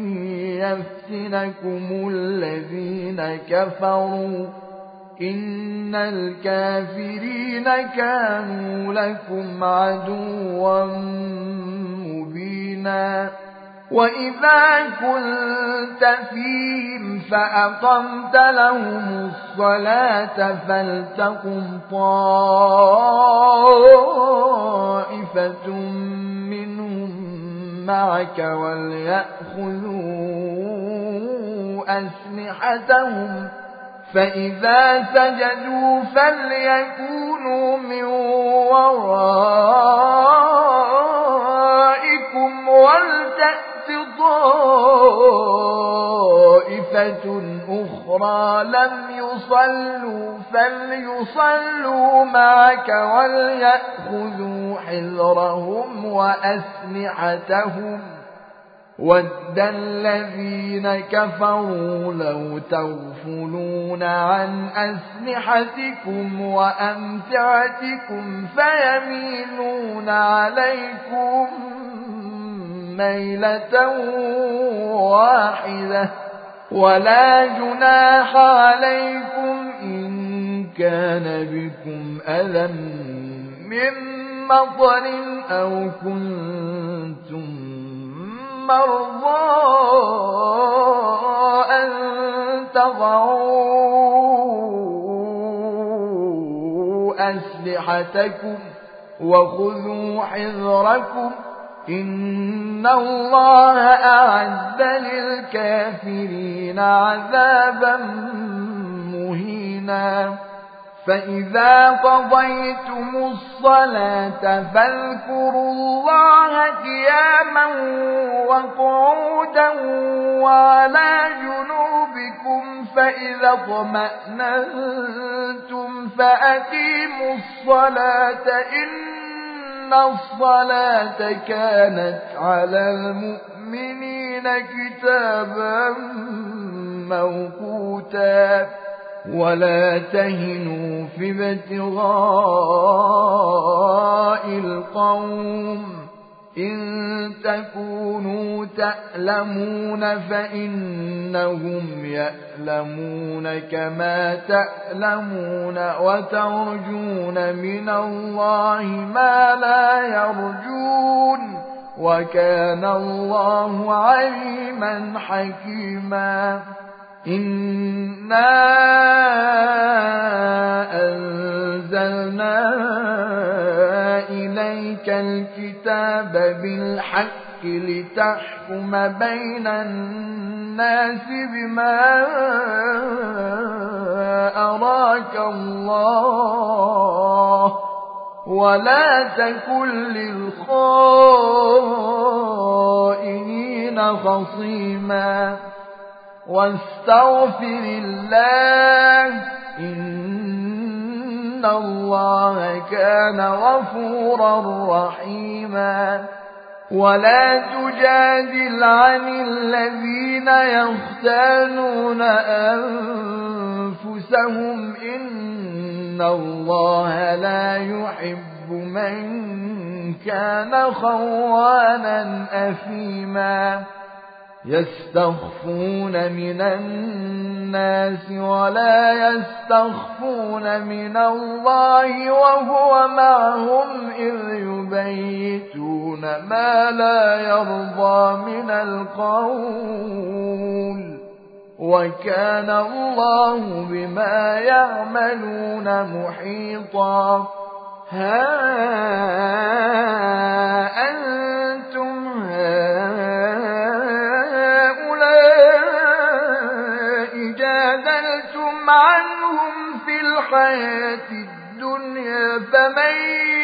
يفتنكم الذين كفروا إن الكافرين كانوا لكم عدوا مبينا وإذا كنت فيهم فأقمت لهم الصلاة فلتقم طائفة منهم معك وليأخذوا أسلحتهم فإذا سجدوا فليكونوا من ورائكم ولتأت طائفة أخرى لم يصلوا فليصلوا معك وليأخذوا حذرهم وأسلحتهم ود الذين كفروا لو تغفلون عن أسلحتكم وأمتعتكم فيميلون عليكم ميلة واحدة ولا جناح عليكم إن كان بكم أذى من مطر أو كنتم مرضى أن تضعوا أسلحتكم وخذوا حذركم إن الله أعد للكافرين عذابا مهينا فإذا قضيتم الصلاة فاذكروا الله قياما وقعودا وعلى جنوبكم فإذا اطمأننتم فأقيموا الصلاة إن الصلاة كانت على المؤمنين كتابا موقوتا ولا تهنوا في ابتغاء القوم إن تكونوا تألمون فإنهم يألمون كما تألمون وترجون من الله ما لا يرجون وكان الله عليما حكيما إنا أنزلنا إليك الكتاب بالحق لتحكم بين الناس بما أراك الله ولا تكن للخائنين خصيما واستغفر الله إن الله كان غفورا رحيما ولا تجادل عن الذين يختانون أنفسهم إن الله لا يحب من كان خوانا أثيما يستخفون من الناس ولا يستخفون من الله وهو معهم إذ يبيتون ما لا يرضى من القول وكان الله بما يعملون محيطا ها أنتم جادلتم عنهم في الحياة الدنيا فمن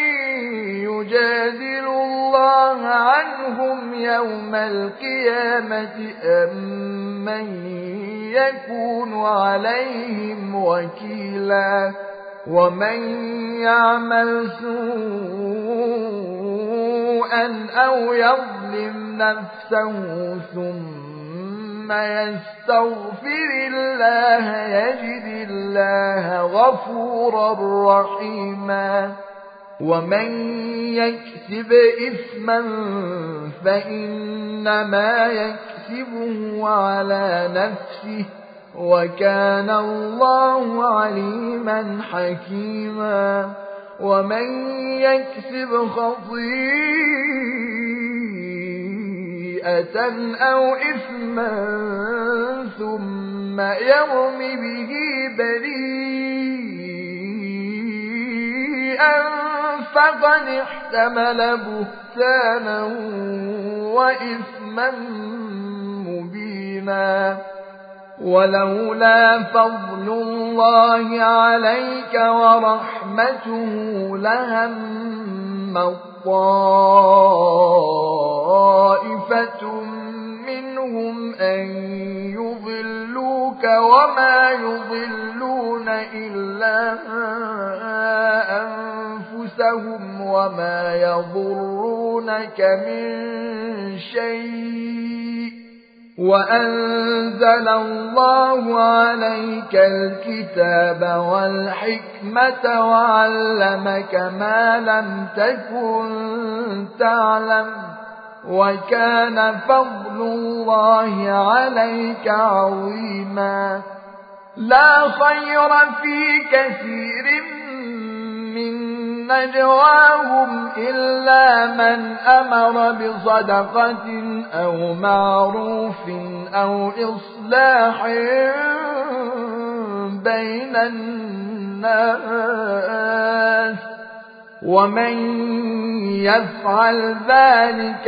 يجادل الله عنهم يوم القيامة أم من يكون عليهم وكيلا ومن يعمل سوءا أو يظلم نفسه ثم يستغفر الله يجد الله غفورا رحيما ومن يكسب إثما فإنما يكسبه على نفسه وكان الله عليما حكيما ومن يكسب خطيئة سيئة أو إثما ثم يرم به بريئا فقد احتمل بهتانا وإثما مبينا. ولولا فضل الله عليك ورحمته لهم طائفة منهم أن يضلوك وما يضلون إلا أنفسهم وما يضرونك من شيء وأنزل الله عليك الكتاب والحكمة وعلمك ما لم تكن تعلم وكان فضل الله عليك عظيما. لا خير في كثير من نجواهم إلا من أمر بصدقة أو معروف أو إصلاح بين الناس ومن يفعل ذلك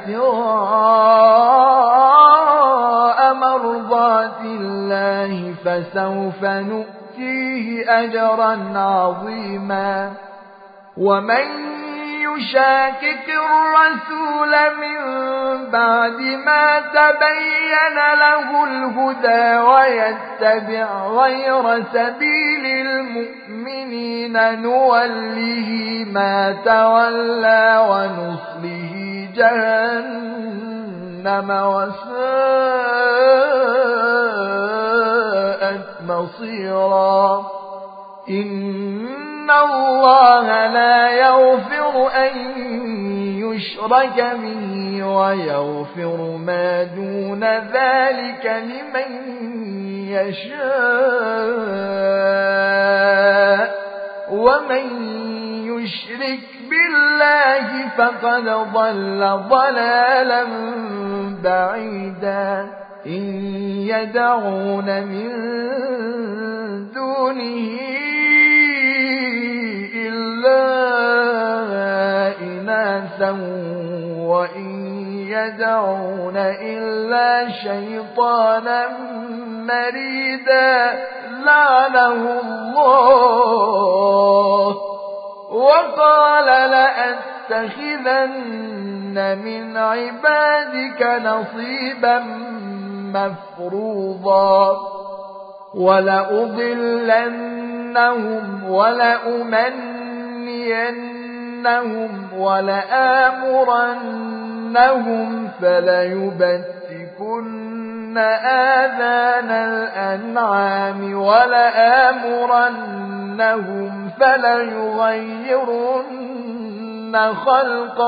ابتغاء مرضات الله فسوف نؤتيه أجرا عظيما. ومن يشاكك الرسول من بعد ما تبين له الهدى ويتبع غير سبيل المؤمنين نوله ما تولى ونصله جهنم وساءت مصيرا. إن الله لا يغفر أن يشرك به ويغفر ما دون ذلك لمن يشاء ومن يشرك بالله فقد ضل ضلالا بعيدا. إن يدعون من دونه إناثا وإن يدعون إلا شيطانا مريدا لعنه الله وقال لأتخذن من عبادك نصيبا مفروضا ولأضلنهم ولأمنينهم ولآمرنهم فليبتكن آذان الأنعام ولآمرنهم فليغيرن خلق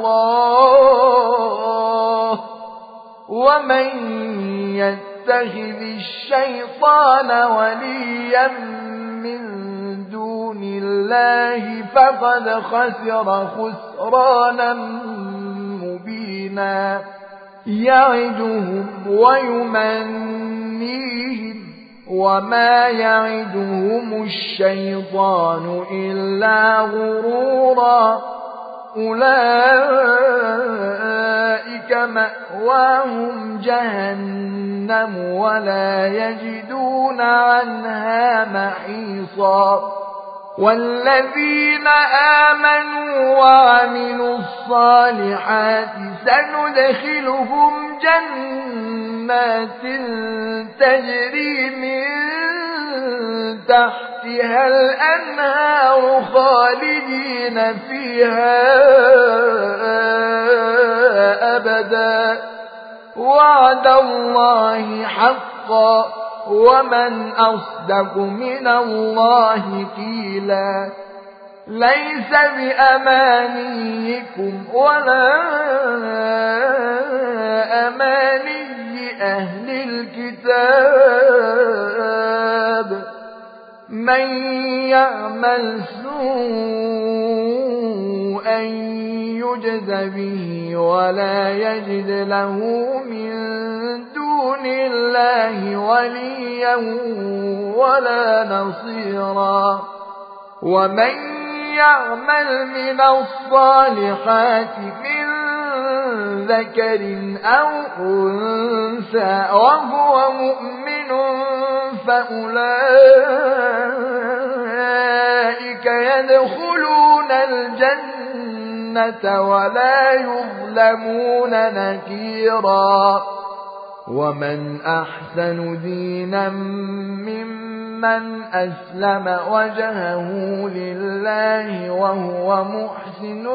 الله ومن يتخذ الشيطان وليا من دون الله فقد خسر خسرانا مبينا. يعدهم ويمنيهم وما يعدهم الشيطان إلا غرورا. أولئك مأواهم جهنم ولا يجدون عنها محيصا. والذين آمنوا وعملوا الصالحات سندخلهم جنات تجري من تحتها الأنهار خالدين فيها أبدا وعد الله حقا ومن أصدق من الله قيلا. ليس بأمانيكم ولا أماني أهل الكتاب من يعمل سوءا أن يجز به ولا يجد له من دون الله وليا ولا نصيرا ومن يعمل من الصالحات من ذكر أو أنثى وهو مؤمن فأولئك يدخلون الجنة ولا يظلمون نكيرا ومن أحسن دينا ممن أسلم وجهه لله وهو محسن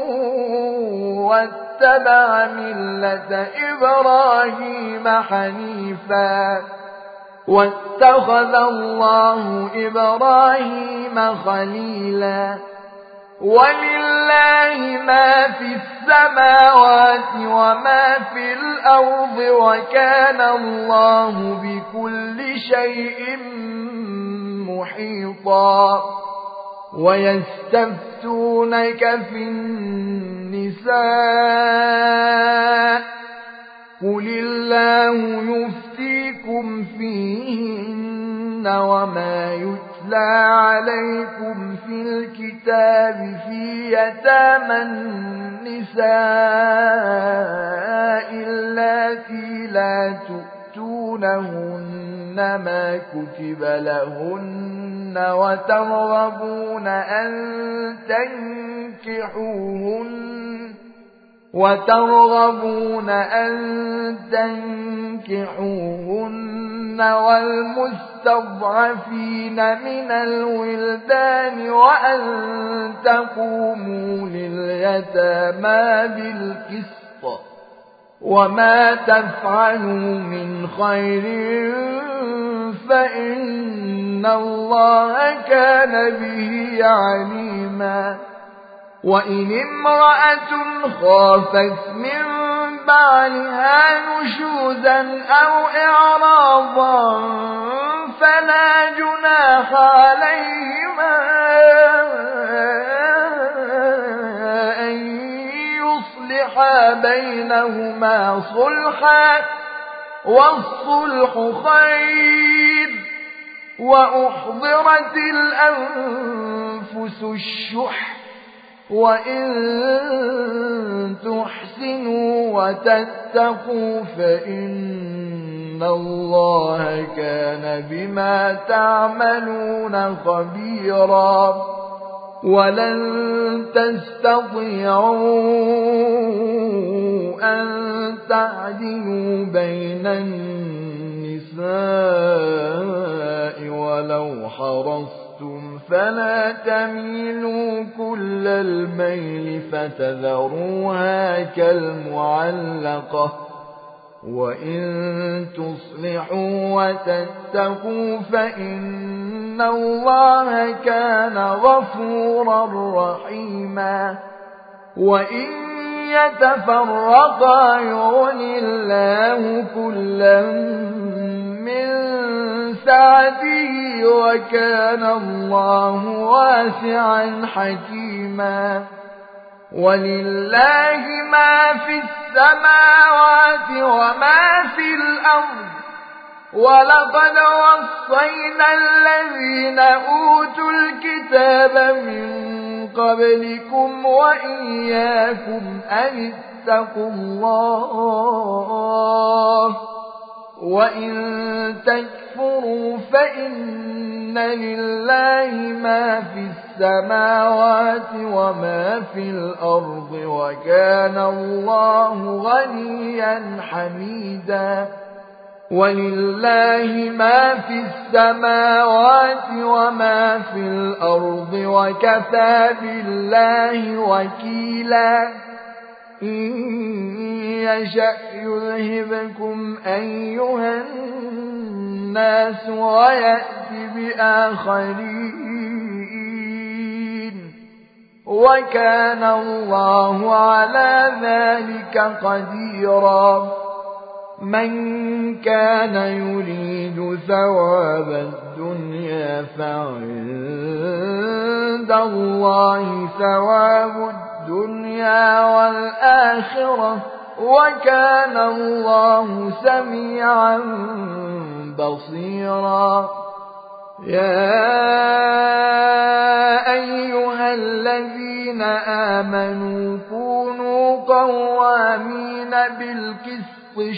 واتبع ملة إبراهيم حنيفا واتخذ الله إبراهيم خليلا ولله ما في السماوات وما في الأرض وكان الله بكل شيء محيطا ويستفتونك في النساء قل الله يفتيكم فيهن وما يتلى عليكم في الكتاب في يتامى النساء اللاتي لا تؤتونهن ما كتب لهن وترغبون أن تنكحوهن والمستضعفين من الولدان وأن تقوموا لليتامى بالقسط وما تفعلوا من خير فإن الله كان به عليما وإن امرأة خافت من بعلها نشوزا أو إعراضا فلا جناح عليهما أن يصلحا بينهما صلحا والصلح خير وأحضرت الأنفس الشح وإن تحسنوا وتتقوا فإن الله كان بما تعملون خبيرا ولن تستطيعوا أن تعدلوا بين النساء ولو حرصتم فلا تميلوا كل الميل فتذروها كالمعلقة وإن تصلحوا وتتقوا فإن الله كان غفورا رحيما وإن يتفرقا يغن الله كلا من سعته وكان الله واسعا حكيما ولله ما في السماوات وما في الأرض ولقد وصينا الذين أوتوا الكتاب من قبلكم وإياكم أن اتقوا الله وإن تكفروا فإن لله ما في السماوات وما في الأرض وكان الله غنيا حميدا ولله ما في السماوات وما في الأرض وكفى بالله وكيلا إن يشأ يذهبكم أيها الناس ويأتي بآخرين وكان الله على ذلك قديرا من كان يريد ثواب الدنيا فعند الله ثواب الدنيا الدنيا والآخرة وكان الله سميعا بصيرا يا أيها الذين آمنوا كونوا قوامين بالقسط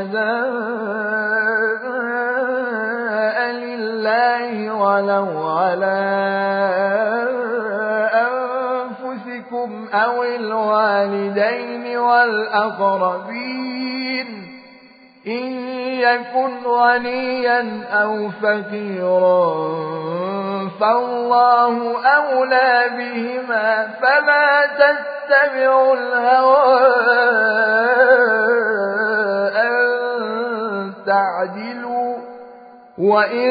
شهداء لله ولو على أنفسكم أو الوالدين والأقربين إن يكن غنيا أو فقيرا فالله أولى بهما فلا تتبعوا الهوى أن تعدلوا وإن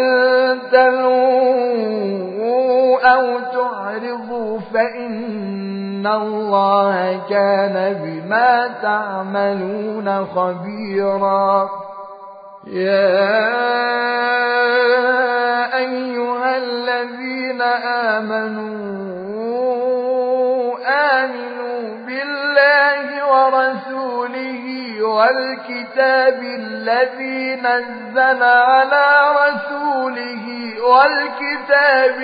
تلووا أو تعرضوا فإن الله كان بما تعملون خبيرا يا أيها الذين آمنوا بالله ورسوله والكتاب الذي نزل على رسوله والكتاب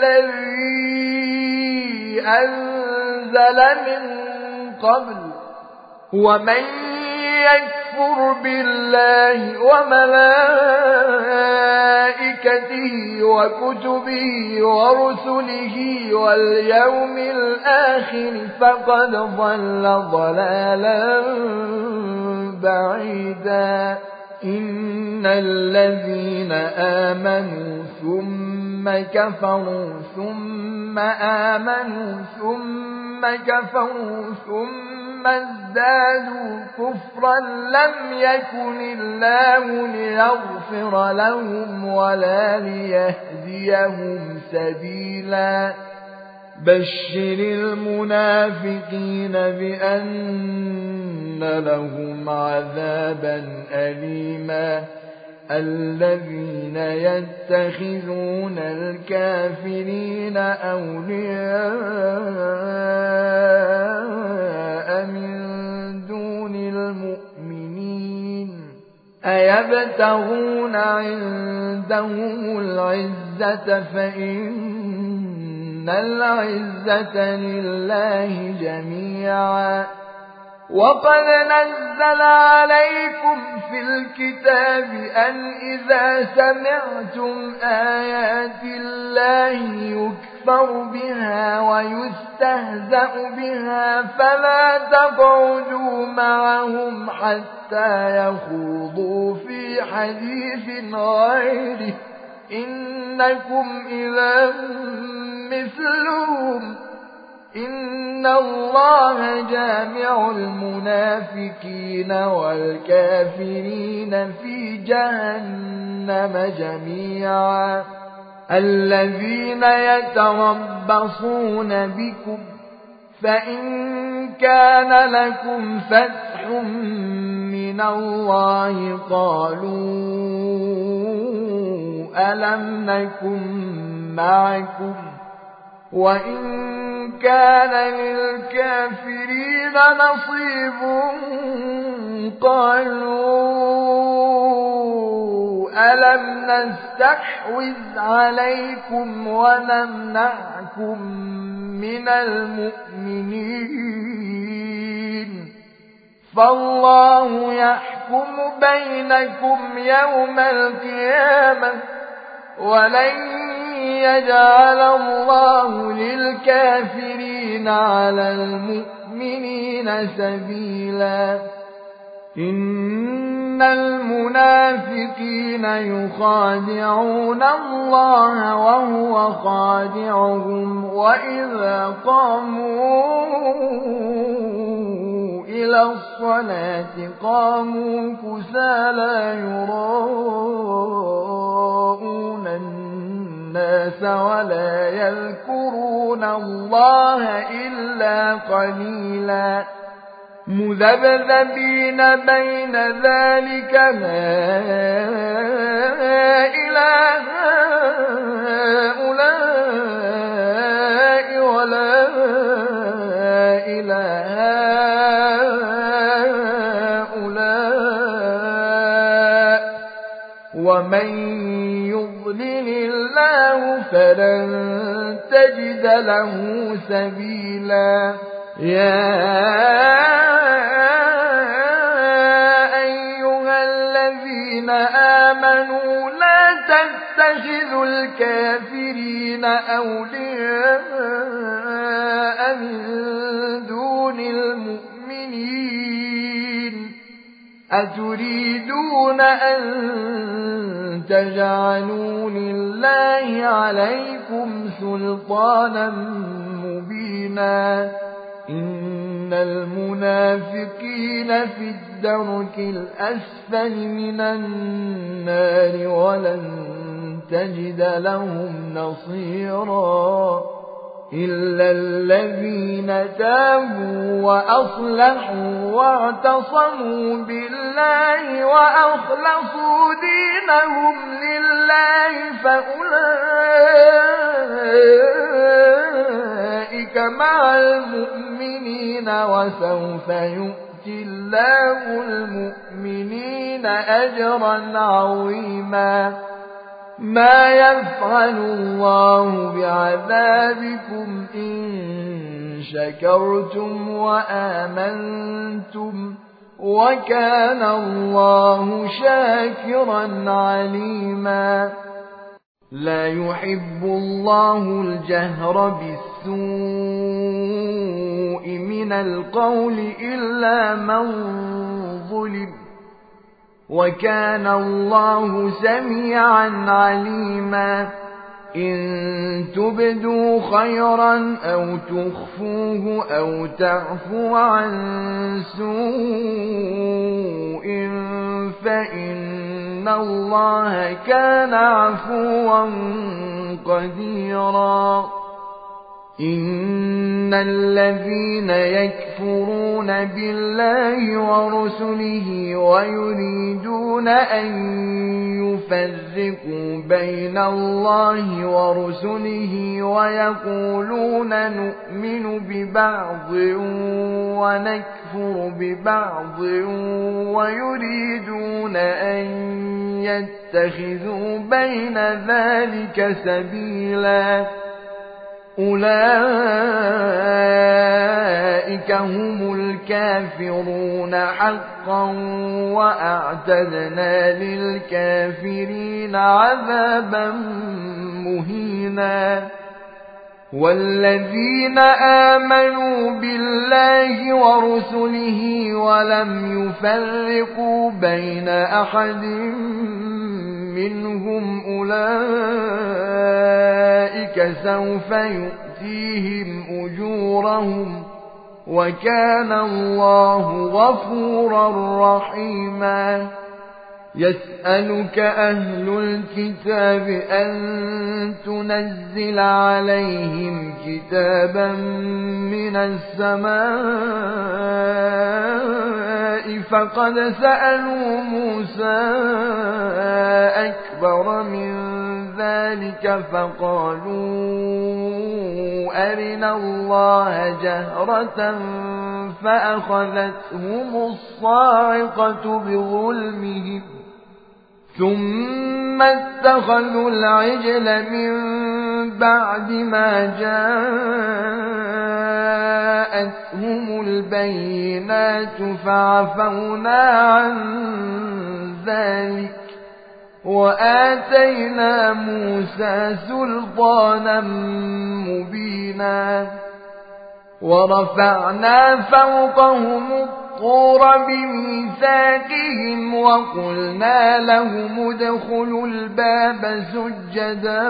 الذي أنزل من قبل ومن يكفر بالله وملائكته وكتبه ورسله واليوم الآخر فقد ضل ضلالا بعيدا إن الذين آمنوا ثم كفروا ثم آمنوا ثم كفروا ثم ازدادوا كفرا لم يكن الله ليغفر لهم ولا ليهديهم سبيلا بشر المنافقين بأن لهم عذابا أليما الذين يتخذون الكافرين أولياء من دون المؤمنين أيبتغون عندهم العزة فإن العزة لله جميعا وقد نزل عليكم في الكتاب أن إذا سمعتم آيات الله يكفر بها ويستهزأ بها فلا تقعدوا معهم حتى يخوضوا في حديث غيره إنكم إذا مثلهم إن الله جامع المنافقين والكافرين في جهنم جميعا الذين يتربصون بكم فإن كان لكم فتح من الله قالوا ألم نكن معكم وإن كان للكافرين نصيب قالوا ألم نستحوذ عليكم ونمنعكم من المؤمنين فالله يحكم بينكم يوم القيامة ولن يجعل الله للكافرين على المؤمنين سبيلا إن المنافقين يخادعون الله وهو خادعهم وإذا قاموا إلى الصلاة قاموا كسالى يراءون الناس ولا يذكرون الله إلا قليلا مذبذبين بين ذلك لا إله هؤلاء ولا إله ومن يضلل الله فلن تجد له سبيلا يا أيها الذين آمنوا لا تتخذوا الكافرين أولياء من دون المؤمنين أتريدون أن تجعلوا لله عليكم سلطانا مبينا إن المنافقين في الدرك الأسفل من النار ولن تجد لهم نصيرا إلا الذين تابوا وأصلحوا واعتصموا بالله وأخلصوا دينهم لله فأولئك مع المؤمنين وسوف يؤتي الله المؤمنين أجرا عظيما ما يفعل الله بعذابكم إن شكرتم وآمنتم وكان الله شاكرا عليما لا يحب الله الجهر بالسوء من القول إلا من ظلم وكان الله سميعا عليما إن تبدوا خيرا أو تخفوه أو تعفو عن سوء فإن الله كان عفوا قديرا إن الذين يكفرون بالله ورسله ويريدون أن يفرقوا بين الله ورسله ويقولون نؤمن ببعض ونكفر ببعض ويريدون أن يتخذوا بين ذلك سبيلا أولئك هم الكافرون حقا وأعتدنا للكافرين عذابا مهينا والذين آمنوا بالله ورسله ولم يفرقوا بين أحد منهم أولئك سوف يؤتيهم أجورهم وكان الله غفورا رحيما يسألك أهل الكتاب أن تنزل عليهم كتابا من السماء فقد سألوا موسى أكبر من ذلك فقالوا أرنا الله جهرة فأخذتهم الصاعقة بظلمهم ثم اتخذوا العجل من بعد ما جاءتهم البينات فعفونا عن ذلك وآتينا موسى سلطانا مبينا ورفعنا فوقهم الطور بميثاقهم وقلنا لهم ادخلوا الباب سجدا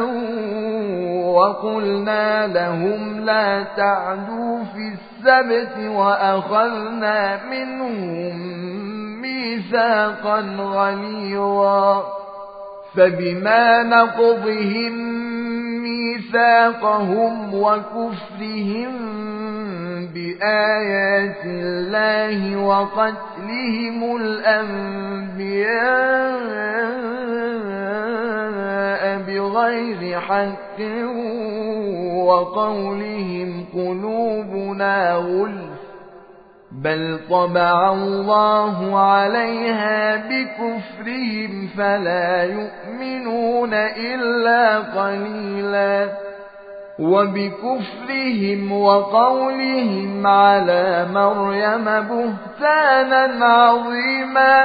وقلنا لهم لا تعدوا في السبت وأخذنا منهم ميثاقا غليظا فبما نقضهم ميثاقهم وكفرهم بآيات الله وقتلهم الأنبياء بغير حق وقولهم قلوبنا غلف بل طبع الله عليها بكفرهم فلا يؤمنون إلا قليلا وبكفرهم وقولهم على مريم بهتانا عظيما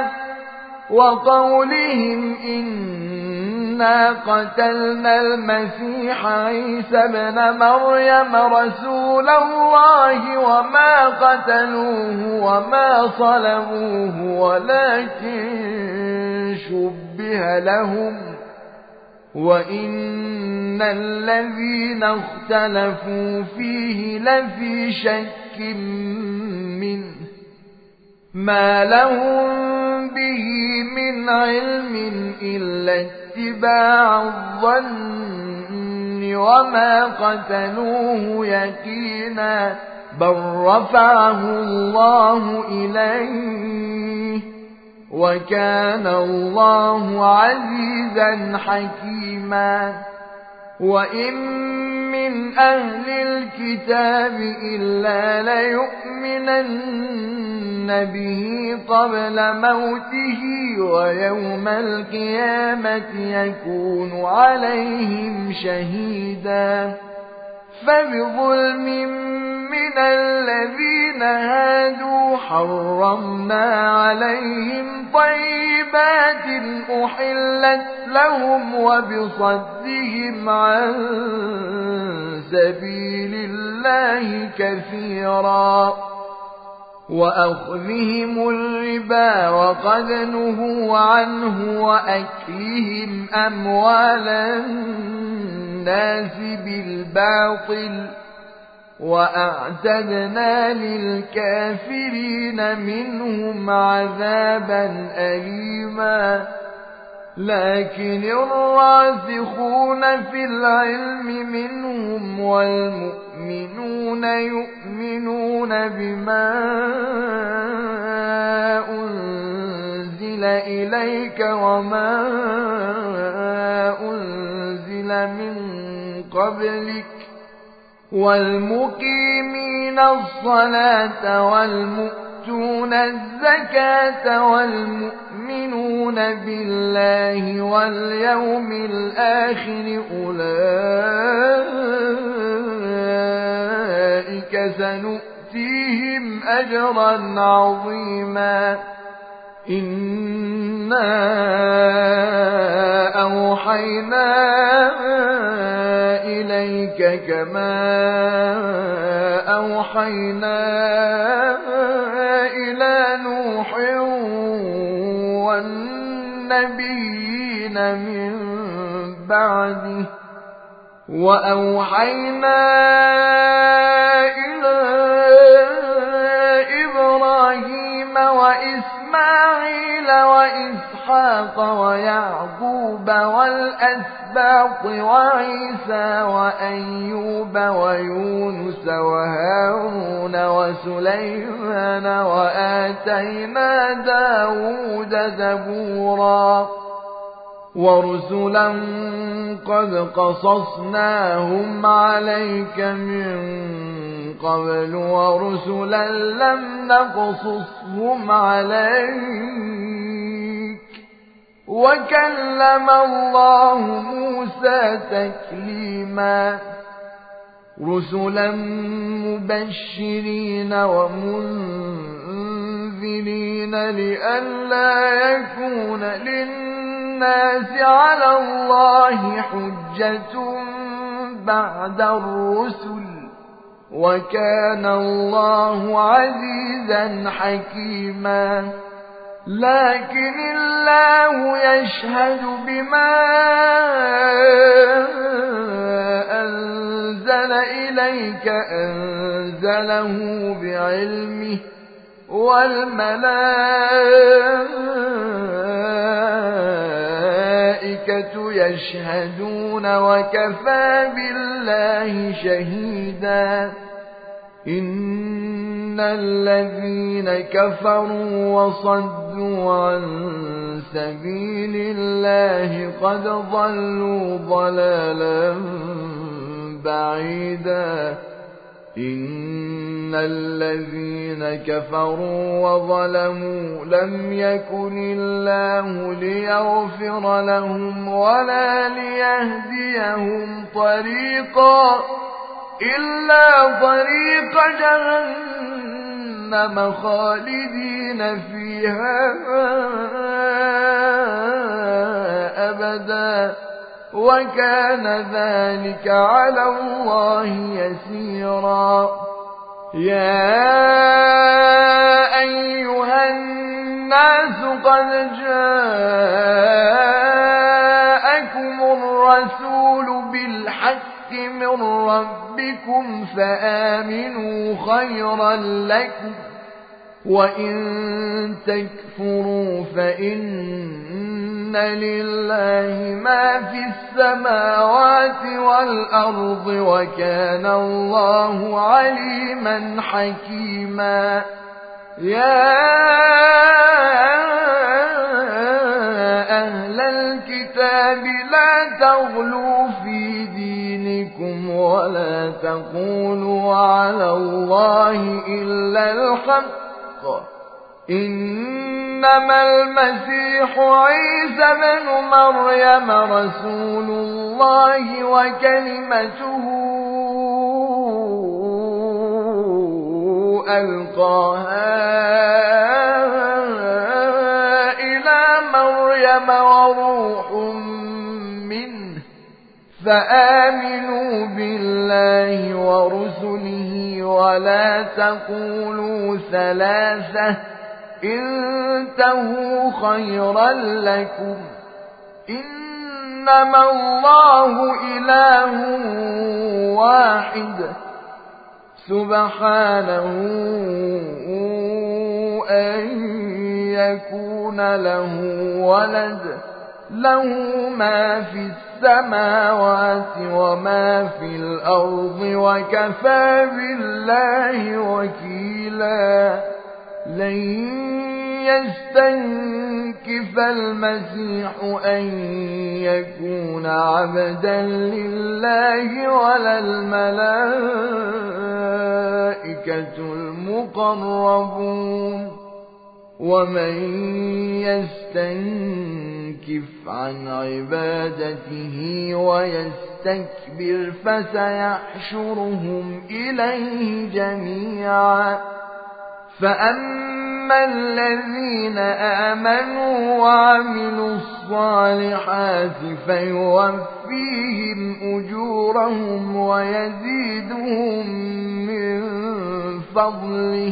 وقولهم إنا قتلنا المسيح عيسى ابن مريم رسول الله وما قتلوه وما صلبوه ولكن شبه لهم وإن الذين اختلفوا فيه لفي شك منه ما لهم به من علم إلا اتباع الظن وما قتلوه يقينا بل رفعه الله إليه وكان الله عزيزا حكيما وإن من أهل الكتاب إلا ليؤمنن به قبل موته ويوم القيامة يكون عليهم شهيدا فبظلم من الذين هادوا حرمنا عليهم طيبات أحلت لهم وبصدهم عن سبيل الله كثيرا وأخذهم الربا وقد نهوا عنه وأكلهم أموال الناس بالباطل وأعتدنا للكافرين منهم عذابا أليما لكن الراسخون في العلم منهم والمؤمنون يؤمنون بما أنزل إليك وما أنزل من قبلك والمقيمين الصلاة والمؤتون الزكاة والمؤمنون بالله واليوم الآخر أولئك سنؤتيهم أجرا عظيما إنا أوحينا إليك كما أوحينا إلى نوح والنبيين من بعده وأوحينا إلى إبراهيم وإسماعيل وإسحاق ويعقوب والأسباط وعيسى وأيوب ويونس وهارون وسليمان وآتينا داود زبورا ورسلا قد قصصناهم عليك من قبل ورسلا لم نقصصهم عليك وكلم الله موسى تكليما رسلا مبشرين ومنذرين لئلا يكون للناس على الله حجة بعد الرسل وكان الله عزيزا حكيما لكن الله يشهد بما أنزل إليك أنزله بعلمه والملائكة يشهدون وكفى بالله شهيدا إن الذين كفروا وصدوا عن سبيل الله قد ضلوا ضلالا بعيدا إن الذين كفروا وظلموا لم يكن الله ليغفر لهم ولا ليهديهم طريقا إلا طريق جهنم خالدين فيها أبدا وكان ذلك على الله يسيرا يا أيها الناس قد جاءكم الرسول بالحق من ربكم فآمنوا خيرا لكم وإن تكفروا فإن لله ما في السماوات والأرض وكان الله عليما حكيما يا أهل الكتاب لا تغلوا في دينكم ولا تقولوا على الله إلا الحق إنما المسيح عيسى بن مريم رسول الله وكلمته ألقاها إلى مريم وروح منه فآمنوا بالله ورسله ولا تقولوا ثلاثة انتهوا خيرا لكم إنما الله إله واحد سبحانه أن يكون له ولد له ما في السماوات وما في الأرض وكفى بالله وكيلا لن يستنكف المسيح أن يكون عبدا لله ولا الملائكة المقربون ومن يستنكف عن عبادته ويستكبر فسيحشرهم إليه جميعا فأما الذين آمنوا وعملوا الصالحات فيوفيهم أجورهم ويزيدهم من فضله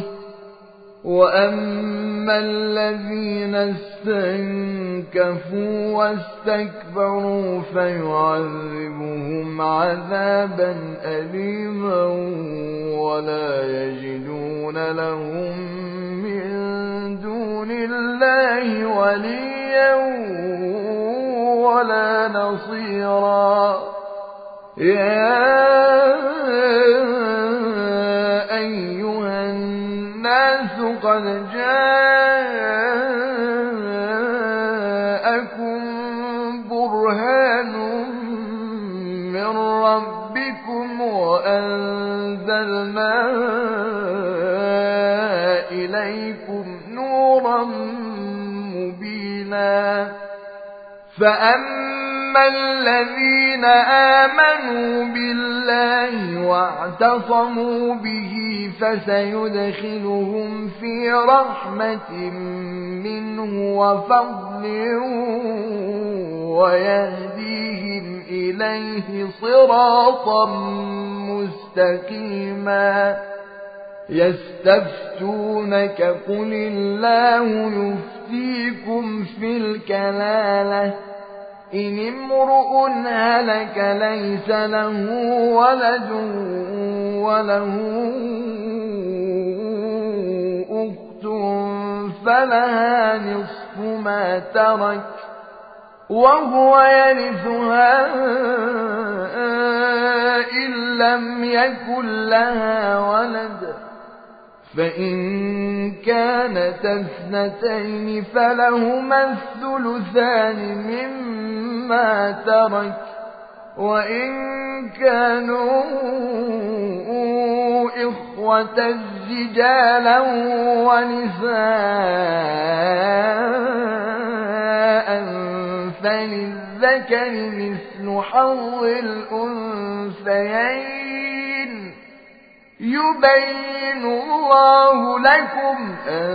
وأما الذين استنكفوا واستكبروا فيعذبهم عذابا أليما ولا يجدون لهم من دون الله وليا ولا نصيرا يا أيها الناس قد جاءكم برهان من ربكم وأنزلنا إليكم نورا مبينا فأما الذين آمنوا بالله واعتصموا به فسيدخلهم في رحمة منه وفضل ويهديهم إليه صراطا مستقيما يستفتونك قل الله يفتيكم في الكلالة إن امرؤ هلك ليس له ولد وله أخت فلها نصف ما ترك وهو يرثها إن لم يكن لها ولد فإن كانت اثنتين فلهما الثلثان مما ترك وإن كانوا إخوة رجالا ونساء فللذكر مثل حظ الأنثيين يبين الله لكم أن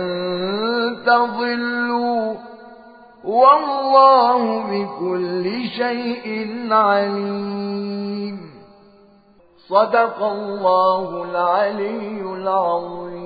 تضلوا والله بكل شيء عليم. صدق الله العلي العظيم.